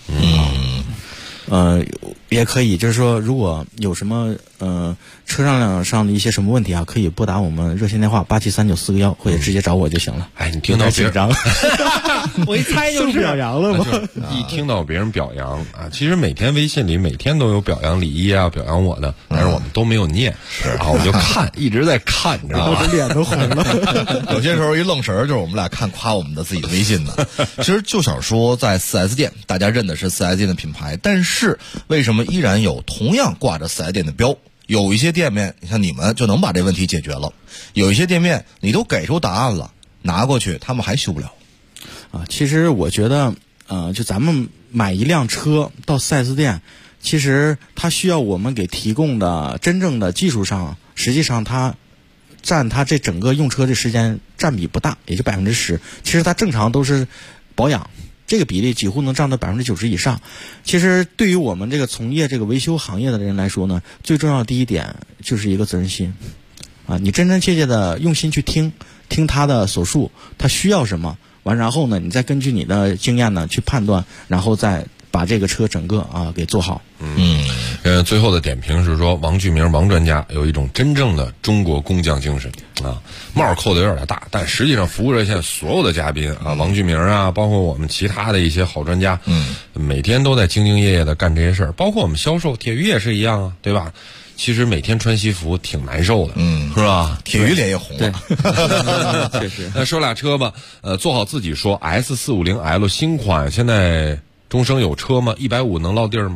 也可以，就是说，如果有什么车辆上的一些什么问题啊，可以拨打我们热线电话8739-411，或者直接找我就行了。 你听到别人， 我一猜就是表扬了吗？ 一听到别人表扬啊，其实每天微信里每天都有表扬李一啊，表扬我的，但是我们都没有念，然后我就看，一直在看，你知道吗？ 我的脸都红了。 有些时候一愣神就是我们俩看夸我们的自己的微信呢。其实就想说，在4S店，大家认的是4S店的品牌，但是为什么依然有同样挂着4S店的标？有一些店面，你像你们就能把这问题解决了；有一些店面，你都给出答案了，拿过去他们还修不了。 其实我觉得，就咱们买一辆车到4S店，其实它需要我们给提供的真正的技术上，实际上它占它这整个用车的时间占比不大，也就10%。其实它正常都是保养。这个比例几乎能占到90%以上。其实对于我们这个从业这个维修行业的人来说呢，最重要的第一点就是一个责任心啊，你真真切切的用心去听他的所述，他需要什么，然后呢，你再根据你的经验呢去判断，然后再把这个车整个给做好。 最后的点评是说，王巨明王专家有一种真正的中国工匠精神啊，帽扣的有点大，但实际上服务热线所有的嘉宾啊，王巨明啊，包括我们其他的一些好专家，每天都在兢兢业业的干这些事儿，包括我们销售，铁鱼也是一样啊，对吧？其实每天穿西服挺难受的，是吧？ 铁鱼脸也红了。 确实。 那说俩车吧，做好自己说 S450L 新款，现在终生有车吗？150能落地儿吗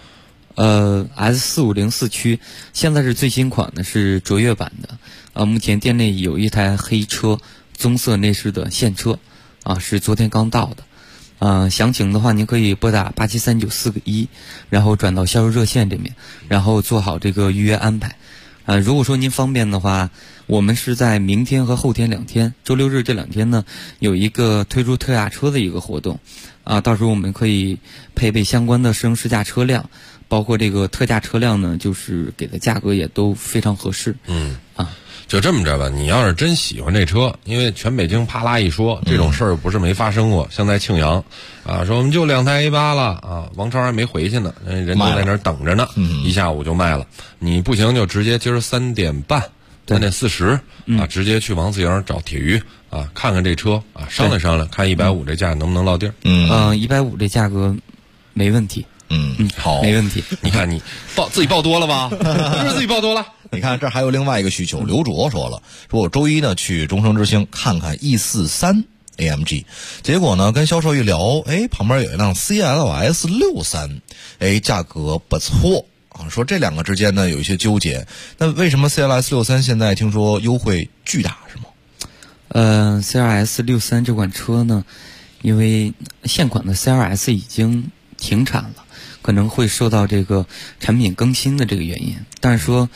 ？S450四驱现在是最新款的，是卓越版的。目前店内有一台黑车，棕色内饰的现车， 啊，是昨天刚到的。详情的话，您可以拨打873941，然后转到销售热线这边，然后做好这个预约安排。如果说您方便的话，我们是在明天和后天2天，周六日这2天呢，有一个推出特价车的一个活动，到时候我们可以配备相关的试乘试驾车辆，包括这个特价车辆呢，就是给的价格也都非常合适。 就这么着吧，你要是真喜欢这车，因为全北京啪啦一说，这种事儿不是没发生过。像在庆阳说我们就2台 A8 了王超还没回去呢，人就在那儿等着呢，一下午就卖了。你不行就直接今儿3点半3点40直接去王自营找铁鱼看看这车商量商量，看150这价能不能落地儿。 150这价格没问题。 好， 没问题。 你看你自己报多了吧？是不是自己报多了？ 你看这还有另外一个需求，刘卓说了，说我周一呢去中升之星看看 E43 AMG， 结果呢跟销售一聊，旁边有一辆 CLS 63，价格不错说这两个之间呢有一些纠结。那为什么 CLS 63现在听说优惠巨大是吗 ？CLS 63这款车呢，因为现款的 CLS 已经停产了，可能会受到这个产品更新的这个原因，但是说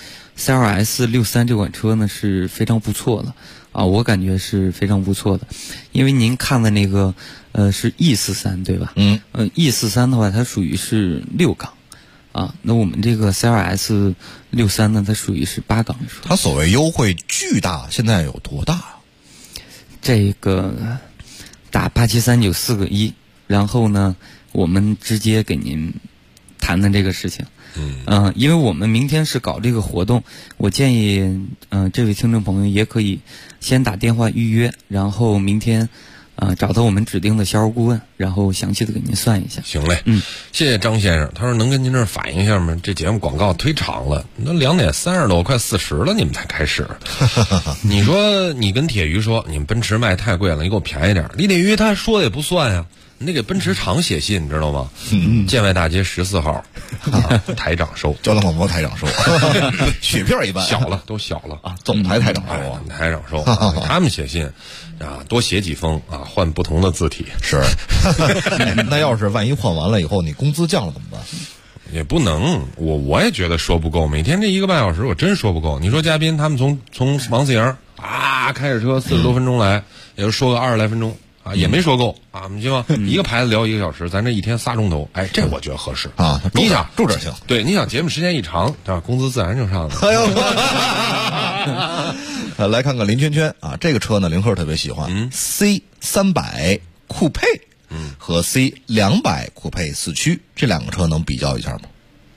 CLS 63这款车呢是非常不错的我感觉是非常不错的。因为您看的那个是 E43 对吧？E43的话它属于是6缸那我们这个 CLS 63呢它属于是8缸。 它所谓优惠巨大现在有多大这个打873941，然后呢我们直接给您谈谈这个事情。因为我们明天是搞这个活动，我建议这位听众朋友也可以先打电话预约，然后明天找到我们指定的销售顾问，然后详细的给您算一下。 行嘞，谢谢张先生。他说能跟您这儿反映一下吗？这节目广告忒长了，那2点30多快40了，你们才开始。你说你跟铁鱼说你们奔驰卖太贵了，你给我便宜点。李铁鱼他说的也不算呀。你得给奔驰厂写信，你知道吗？建外大街14号台长收， 交通广播台长收，雪片一般， 小了都小了总台长收台长收他们写信多写几封换不同的字体是。那要是万一换完了以后你工资降了怎么办？ 也不能，我也觉得说不够，每天这1个半小时我真说不够。你说嘉宾他们从王自营开着车40多分钟来，也就说个20来分钟也没说够你就一个牌子聊1个小时，咱这一天3钟头，这我觉得合适你想住这行， 对，你想节目时间一长工资自然就上了。 来看看林圈圈这个车呢林克特别喜欢C300酷配和 C200酷配4驱，这两个车能比较一下吗？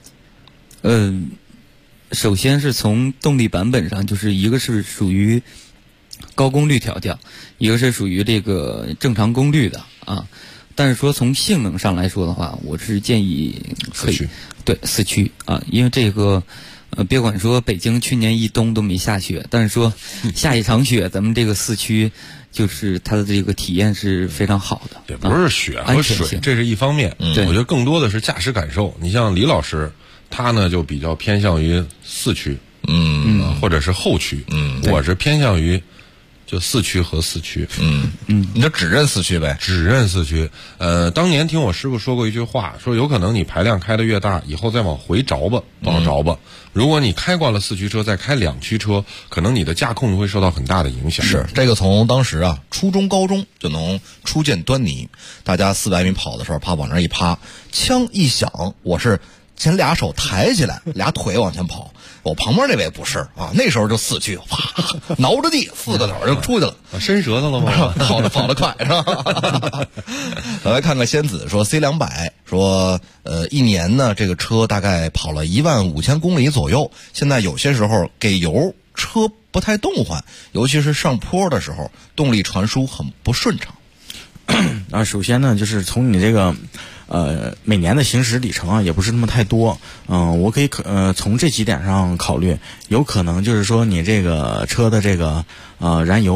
首先是从动力版本上，就是一个是属于高功率调教，一个是属于这个正常功率的但是说从性能上来说的话，我是建议可以4驱因为这个别管说北京去年一冬都没下雪，但是说下一场雪，咱们这个4驱就是它的这个体验是非常好的。 也不是雪和水，这是一方面。我觉得更多的是驾驶感受。你像李老师，他呢就比较偏向于4驱，或者是后驱，我是偏向于就4驱和4驱， 你就只认4驱呗？ 只认4驱。当年听我师傅说过一句话，说有可能你排量开得越大，以后再往回着吧，不好着吧。如果你开惯了4驱车，再开2驱车，可能你的驾控会受到很大的影响。 是这个从当时初中高中就能初见端倪。大家400米跑的时候，啪往那一趴，枪一响，我是前2手抬起来，2腿往前跑。我旁边那位不是那时候就4驱，啪挠着地4个腿就出去了， 伸舌头了吗？ 跑得快是吧？咱来看看仙子说 C200 说一年呢这个车大概跑了15000公里左右，现在有些时候给油车不太动换，尤其是上坡的时候动力传输很不顺畅。 首先呢就是从你这个每年的行驶里程也不是那么太多，我可以从这几点上考虑，有可能就是说你这个车的这个燃油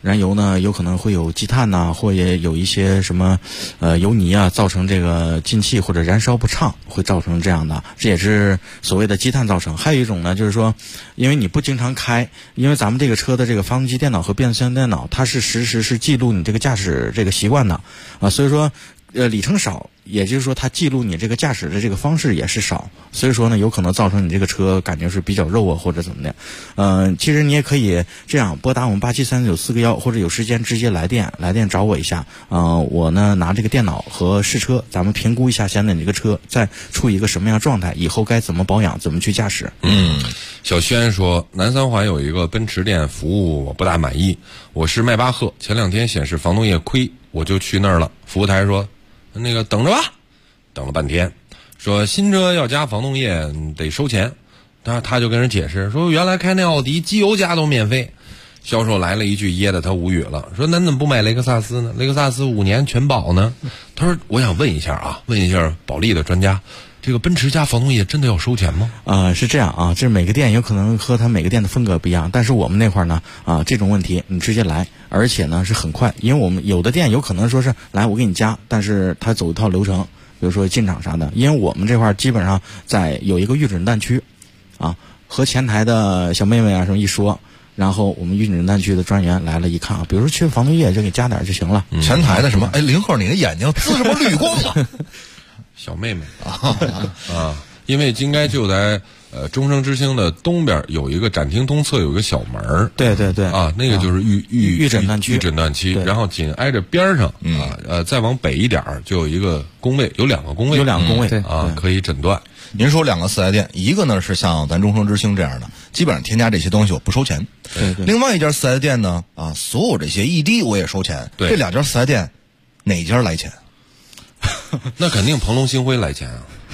燃油呢有可能会有积碳呐，或也有一些什么油泥啊，造成这个进气或者燃烧不畅，会造成这样的，这也是所谓的积碳造成。还有一种呢，就是说因为你不经常开，因为咱们这个车的这个发动机电脑和变速箱电脑它是实时是记录你这个驾驶这个习惯的啊，所以说里程少，也就是说它记录你这个驾驶的这个方式也是少，所以说呢有可能造成你这个车感觉是比较肉啊或者怎么的。其实你也可以这样拨打我们873941，或者有时间直接来电找我一下。我呢拿这个电脑和试车，咱们评估一下现在你这个车在处于一个什么样状态，以后该怎么保养，怎么去驾驶。 小轩说，南三环有一个奔驰店服务我不大满意，我是迈巴赫，前2天显示房东业亏，我就去那儿了，服务台说那个等着吧，等了半天，说新车要加房东业得收钱，他就跟人解释说原来开那奥迪机油加都免费。销售来了一句噎得他无语了，说那你怎么不买雷克萨斯呢？雷克萨斯5年全保呢。他说我想问一下保利的专家，这个奔驰加房东业真的要收钱吗？ 是这样啊，这每个店有可能和它每个店的风格不一样，但是我们那块儿呢这种问题你直接来，而且呢是很快，因为我们有的店有可能说是来我给你加，但是他走一套流程，比如说进场啥的，因为我们这块儿基本上有一个预诊单区和前台的小妹妹啊什么一说，然后我们预诊单区的专员来了一看比如说缺房东业就给加点就行了。 前台的什么？林鹤，你的眼睛滋什么绿光啊？ 小妹妹因为应该就在中升之星的东边有一个展厅东侧有一个小门， 对那个就是预诊单区， 然后紧挨着边上再往北一点就有一个工位，有2个工位，可以诊断。 您说2个4S店，一个呢是像咱中升之星这样的，基本上添加这些东西我不收钱。 对。 另外一家4S店呢所有这些ED我也收钱。 对。 这2家4S店哪家来钱？ 那肯定鹏龙星辉来钱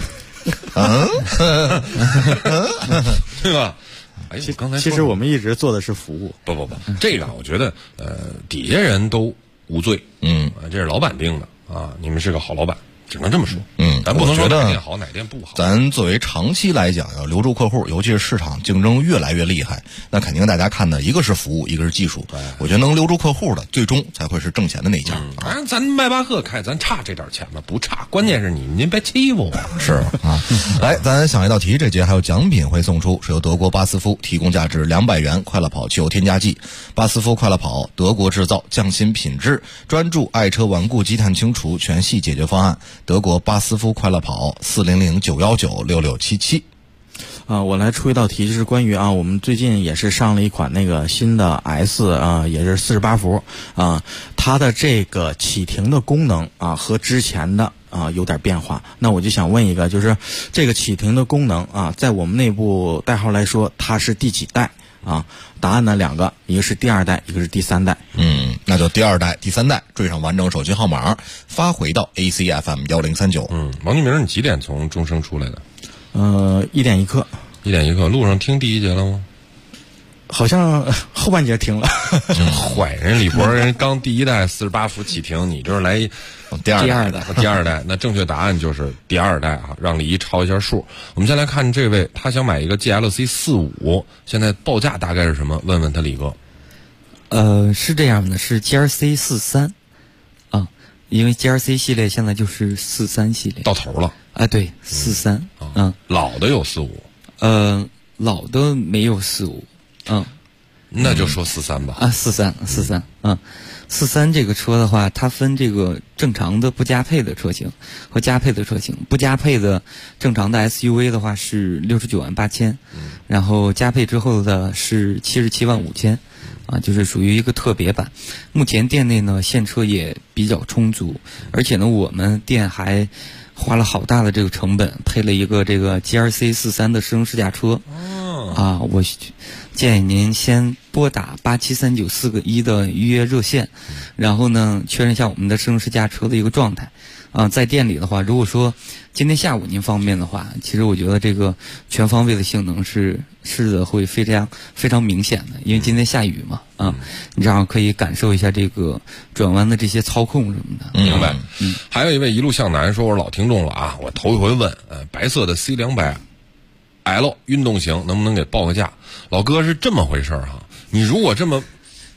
对吧？刚才其实我们一直做的是服务。 不，这个我觉得底下人都无罪。这是老板定的你们是个好老板，只能这么说。 咱不能说哪店好哪店不好。 咱作为长期来讲，要留住客户，尤其是市场竞争越来越厉害，那肯定大家看的一个是服务，一个是技术。我觉得能留住客户的，最终才会是挣钱的那家。 咱迈巴赫开，咱差这点钱吗？不差，关键是您别欺负我。 是来，咱想一道题，这节还有奖品会送出，是由德国巴斯夫提供价值200元快乐跑汽油添加剂。巴斯夫快乐跑，德国制造，匠心品质，专注爱车顽固积碳清除全系解决方案。德国巴斯夫快乐跑400-919-6677。 我来出一道题，就是关于我们最近也是上了一款那个新的 S 也是48伏它的这个启停的功能和之前的有点变化。那我就想问一个，就是这个启停的功能在我们内部代号来说，它是第几代答案呢2个，一个是第2代，一个是第3代。 那就第2代、第3代，缀上完整手机号码，发回到 ACFM1039。 王金明，你几点从中升出来的 ？1点1刻。 1点1刻，路上听第一节了吗？ 好像后半节听了。 坏人李博人刚第1代48伏启停，你这是来第二代。那正确答案就是第2代让李一抄一下数。我们先来看这位，他想买一个 GLC 45，现在报价大概是什么？问问他李哥。 是这样的，是 GLC 43因为 GLC 系列现在就是43系列到头了。 对，43。 老的有45。 老的没有45。 那就说43吧。 43。43这个车的话，它分这个正常的不加配的车型和加配的车型。不加配的正常的 SUV 的话是698000，然后加配之后的是775000，就是属于一个特别版。目前店内呢现车也比较充足，而且呢我们店还花了好大的这个成本，配了一个这个 GLC 43的试乘试驾车。我建议您先拨打873941的预约热线，然后呢确认一下我们的试乘试驾车的一个状态。在店里的话，如果说今天下午您方便的话，其实我觉得这个全方位的性能是的会非常明显的，因为今天下雨嘛，你这样可以感受一下这个转弯的这些操控什么的。 明白。还有一位一路向南说，我是老听众了我头一回问，白色的 C200L 运动型能不能给报个价？老哥是这么回事你如果这么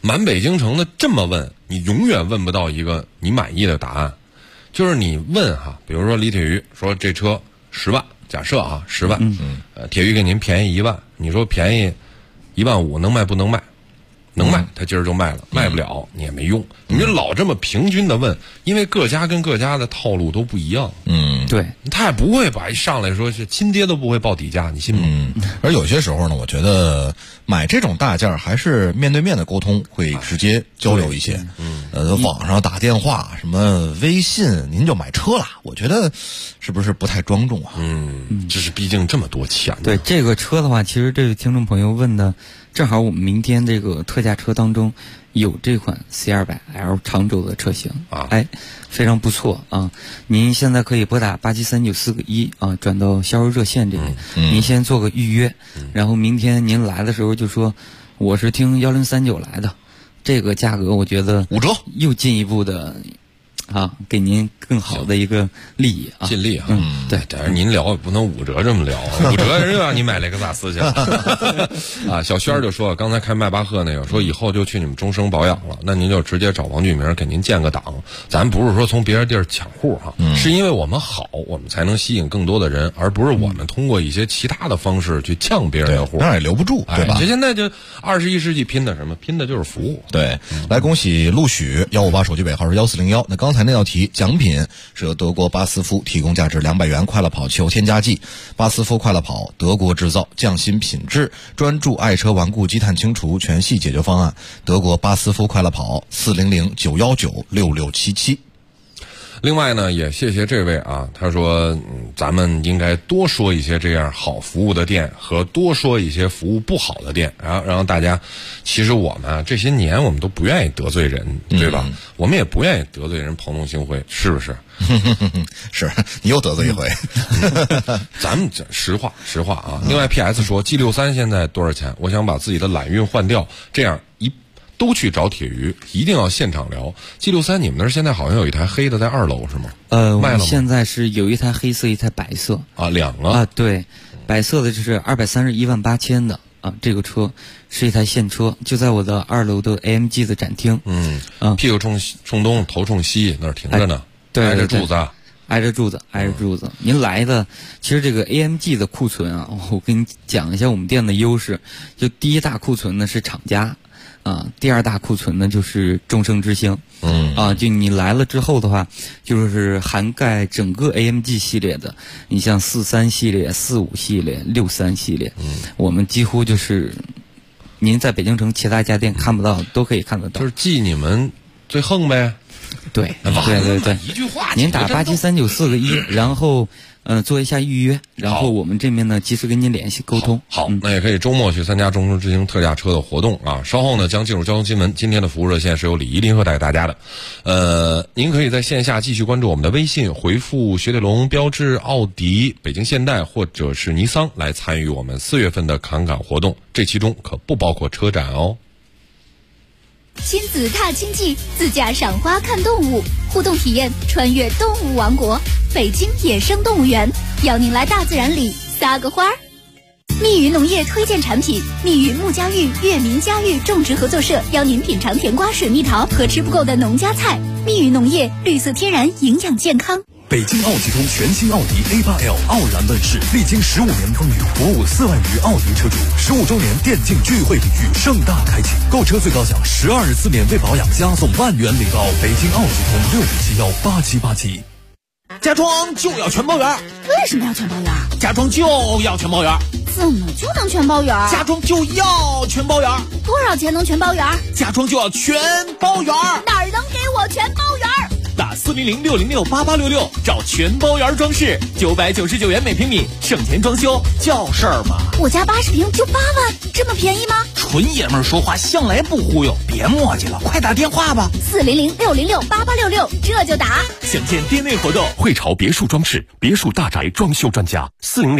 满北京城的这么问，你永远问不到一个你满意的答案。就是你问哈，比如说李铁鱼说这车10万，假设啊10万，铁鱼给您便宜1万，你说便宜15000能卖不能卖？能卖，他今儿就卖了，卖不了你也没用。你就老这么平均的问，因为各家跟各家的套路都不一样。 对， 他也不会把一上来说是亲爹都不会报底价，你信吗？ 而有些时候呢，我觉得买这种大件还是面对面的沟通会直接交流一些。网上打电话什么微信，您就买车了，我觉得是不是不太庄重啊？ 这是毕竟这么多钱。 对这个车的话，其实这位听众朋友问的，正好我们明天这个特价车当中有这款 C200L 长轴的车型啊，非常不错啊！您现在可以拨打873941啊，转到销售热线这边，您先做个预约，然后明天您来的时候就说我是听1039来的，这个价格我觉得 5折， 又进一步的给您更好的一个利益啊， 尽力对， 但是您聊也不能5折这么聊，5折人又让你买雷克萨斯去了啊！小轩就说，刚才开迈巴赫那个，说以后就去你们终生保养了，那您就直接找王俊明给您建个档。咱不是说从别人地儿抢户是因为我们好，我们才能吸引更多的人，而不是我们通过一些其他的方式去抢别人的户， 那也留不住，对吧？ 这现在就21世纪拼的什么？拼的就是服务。 对，来恭喜陆许158手机尾号是1401。那刚才那道题奖品是由德国巴斯夫提供价值200元快乐跑球添加剂，巴斯夫快乐跑，德国制造，匠心品质，专注爱车顽固积碳清除全系解决方案，德国巴斯夫快乐跑400-919-6677。 另外呢，也谢谢这位啊，他说咱们应该多说一些这样好服务的店，和多说一些服务不好的店，然后大家，其实我们这些年我们都不愿意得罪人，对吧？我们也不愿意得罪人彭同星辉，是不是？ 是你又得罪一回。 咱们实话啊。另外 PS 说 G63 现在多少钱？我想把自己的揽运换掉，这样都去找铁鱼，一定要现场聊。G63 你们那儿现在好像有一台黑的在2楼是吗？ 我们现在是有一台黑色，一台白色啊，2个啊，对，白色的就是2318000的啊，这个车是一台现车，就在我的2楼的 AMG 的展厅。 屁股冲东，头冲西，那儿停着呢， 对， 挨着柱子。 挨着柱子，您来的，其实这个 AMG 的库存啊，我跟你讲一下我们店的优势。就第一大库存呢是厂家，第二大库存呢就是众生之星，就你来了之后的话，就是涵盖整个 AMG 系列的，你像43系列、45系列、63系列，我们几乎就是您在北京城其他家店看不到，都可以看得到。 就是记你们最横呗。 对， 一句话， 您打873941，然后做一下预约，然后我们这边呢及时跟您联系沟通。 好，那也可以周末去参加众生之星特价车的活动啊。稍后呢将进入交通新闻，今天的服务热线是由李一林和带给大家的。您可以在线下继续关注我们的微信，回复雪铁龙、标致、奥迪、北京现代或者是尼桑来参与我们4月份的侃侃活动，这其中可不包括车展哦。 亲子踏青记，自驾赏花看动物，互动体验穿越动物王国，北京野生动物园，邀您来大自然里撒个花儿。密语农业推荐产品，密语木家育悦民家育种植合作社邀您品尝甜瓜、水蜜桃和吃不够的农家菜。密语农业，绿色天然，营养健康。 北京奥体通全新奥迪 A8L 傲然问世，历经15年风雨，鼓舞4万余奥迪车主，15周年电竞聚会礼遇盛大开启，购车最高享12日次免费保养，加送万元礼包。北京奥体通65718787。 家装就要全包圆。 为什么要全包圆？ 家装就要全包圆。 怎么就能全包圆？ 家装就要全包圆。 多少钱能全包圆？ 家装就要全包圆。 哪儿能给我全包圆？ 打400-606-8866找全包圆装饰，999元每平米，省钱装修叫事儿吗？ 我家80平就8万，这么便宜吗？ 纯爷们儿说话向来不忽悠，别磨叽了，快打电话吧。 400-606-8866，这就打。 想见店内活动， 汇潮别墅装饰，别墅大宅装修专家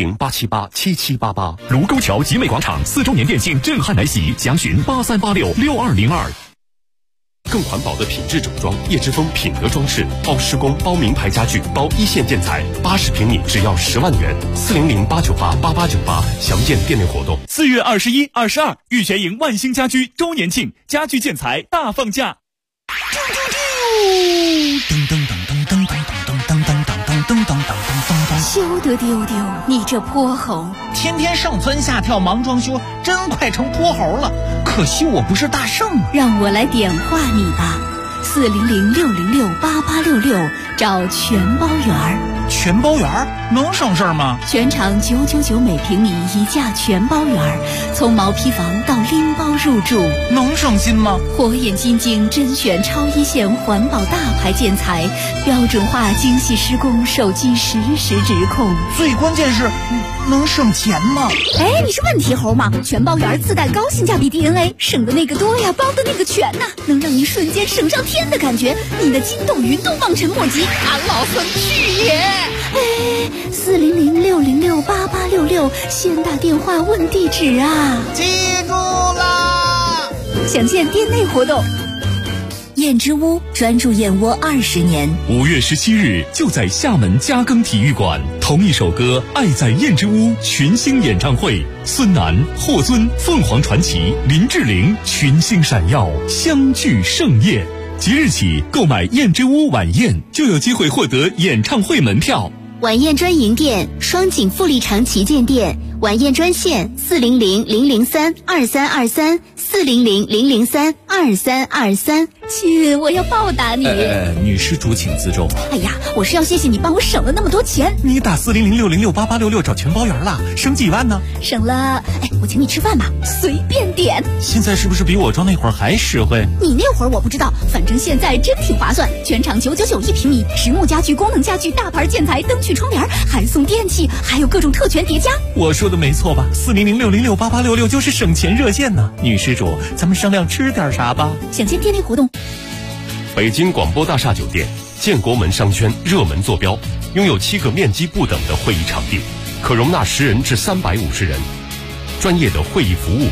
，400-878-7788。卢沟桥集美广场4周年店庆震撼来袭，详询83866202。 更环保的品质整装，叶之峰品格装饰，包施工、包名牌家具、包一线建材，80平米只要10万元，400-898-8898，详见店内活动。 4月21、22，玉泉营万兴家居周年庆，家居建材大放价。 噔噔噔噔噔噔噔噔噔噔噔噔噔噔， 休得丢丢，你这泼猴！ 天天上蹿下跳忙装修，真快成泼猴了。可惜我不是大圣啊！ 让我来点化你吧，400-606-8866，找全包园儿。 全包园儿能省事儿吗？ 全场999每平米一价全包园儿，从毛坯房到拎包入住， 能省心吗？ 火眼金睛甄选超一线环保大牌建材，标准化精细施工，手机实时指控。 最关键是能省钱吗？ 哎，你是问题猴吗？全包园自带高性价比 DNA， 省的那个多呀，包的那个全呐，能让你瞬间省上天的感觉，你的筋斗云都望尘莫及。俺老孙去也！哎，400-606-8866，先打电话问地址啊！ 记住啦！ 详见店内活动。燕之屋专注燕窝20年。 5月17日，就在厦门嘉庚体育馆，同一首歌《爱在燕之屋》群星演唱会，孙楠、霍尊、凤凰传奇、林志玲群星闪耀，相聚盛宴。即日起购买燕之屋晚宴，就有机会获得演唱会门票。 晚宴专营店：双井富力城旗舰店。晚宴专线：400-003-2323，400-003-2323。 亲，我要报答你。 女施主请自重。 哎呀，我是要谢谢你帮我省了那么多钱。 你打400-606-8866找全包园了，省几万呢？ 省了，哎，我请你吃饭吧，随便点。 现在是不是比我装那会儿还实惠？ 你那会儿我不知道，反正现在真挺划算。全场999一平米，实木家具、功能家具、大牌建材、灯具、窗帘，还送电器，还有各种特权叠加。 我说的没错吧？400-606-8866就是省钱热线呢。女施主，咱们商量吃点啥吧？ 详见店内活动。 北京广播大厦酒店建国门商圈热门坐标，拥有7个面积不等的会议场地，可容纳10人至350人，专业的会议服务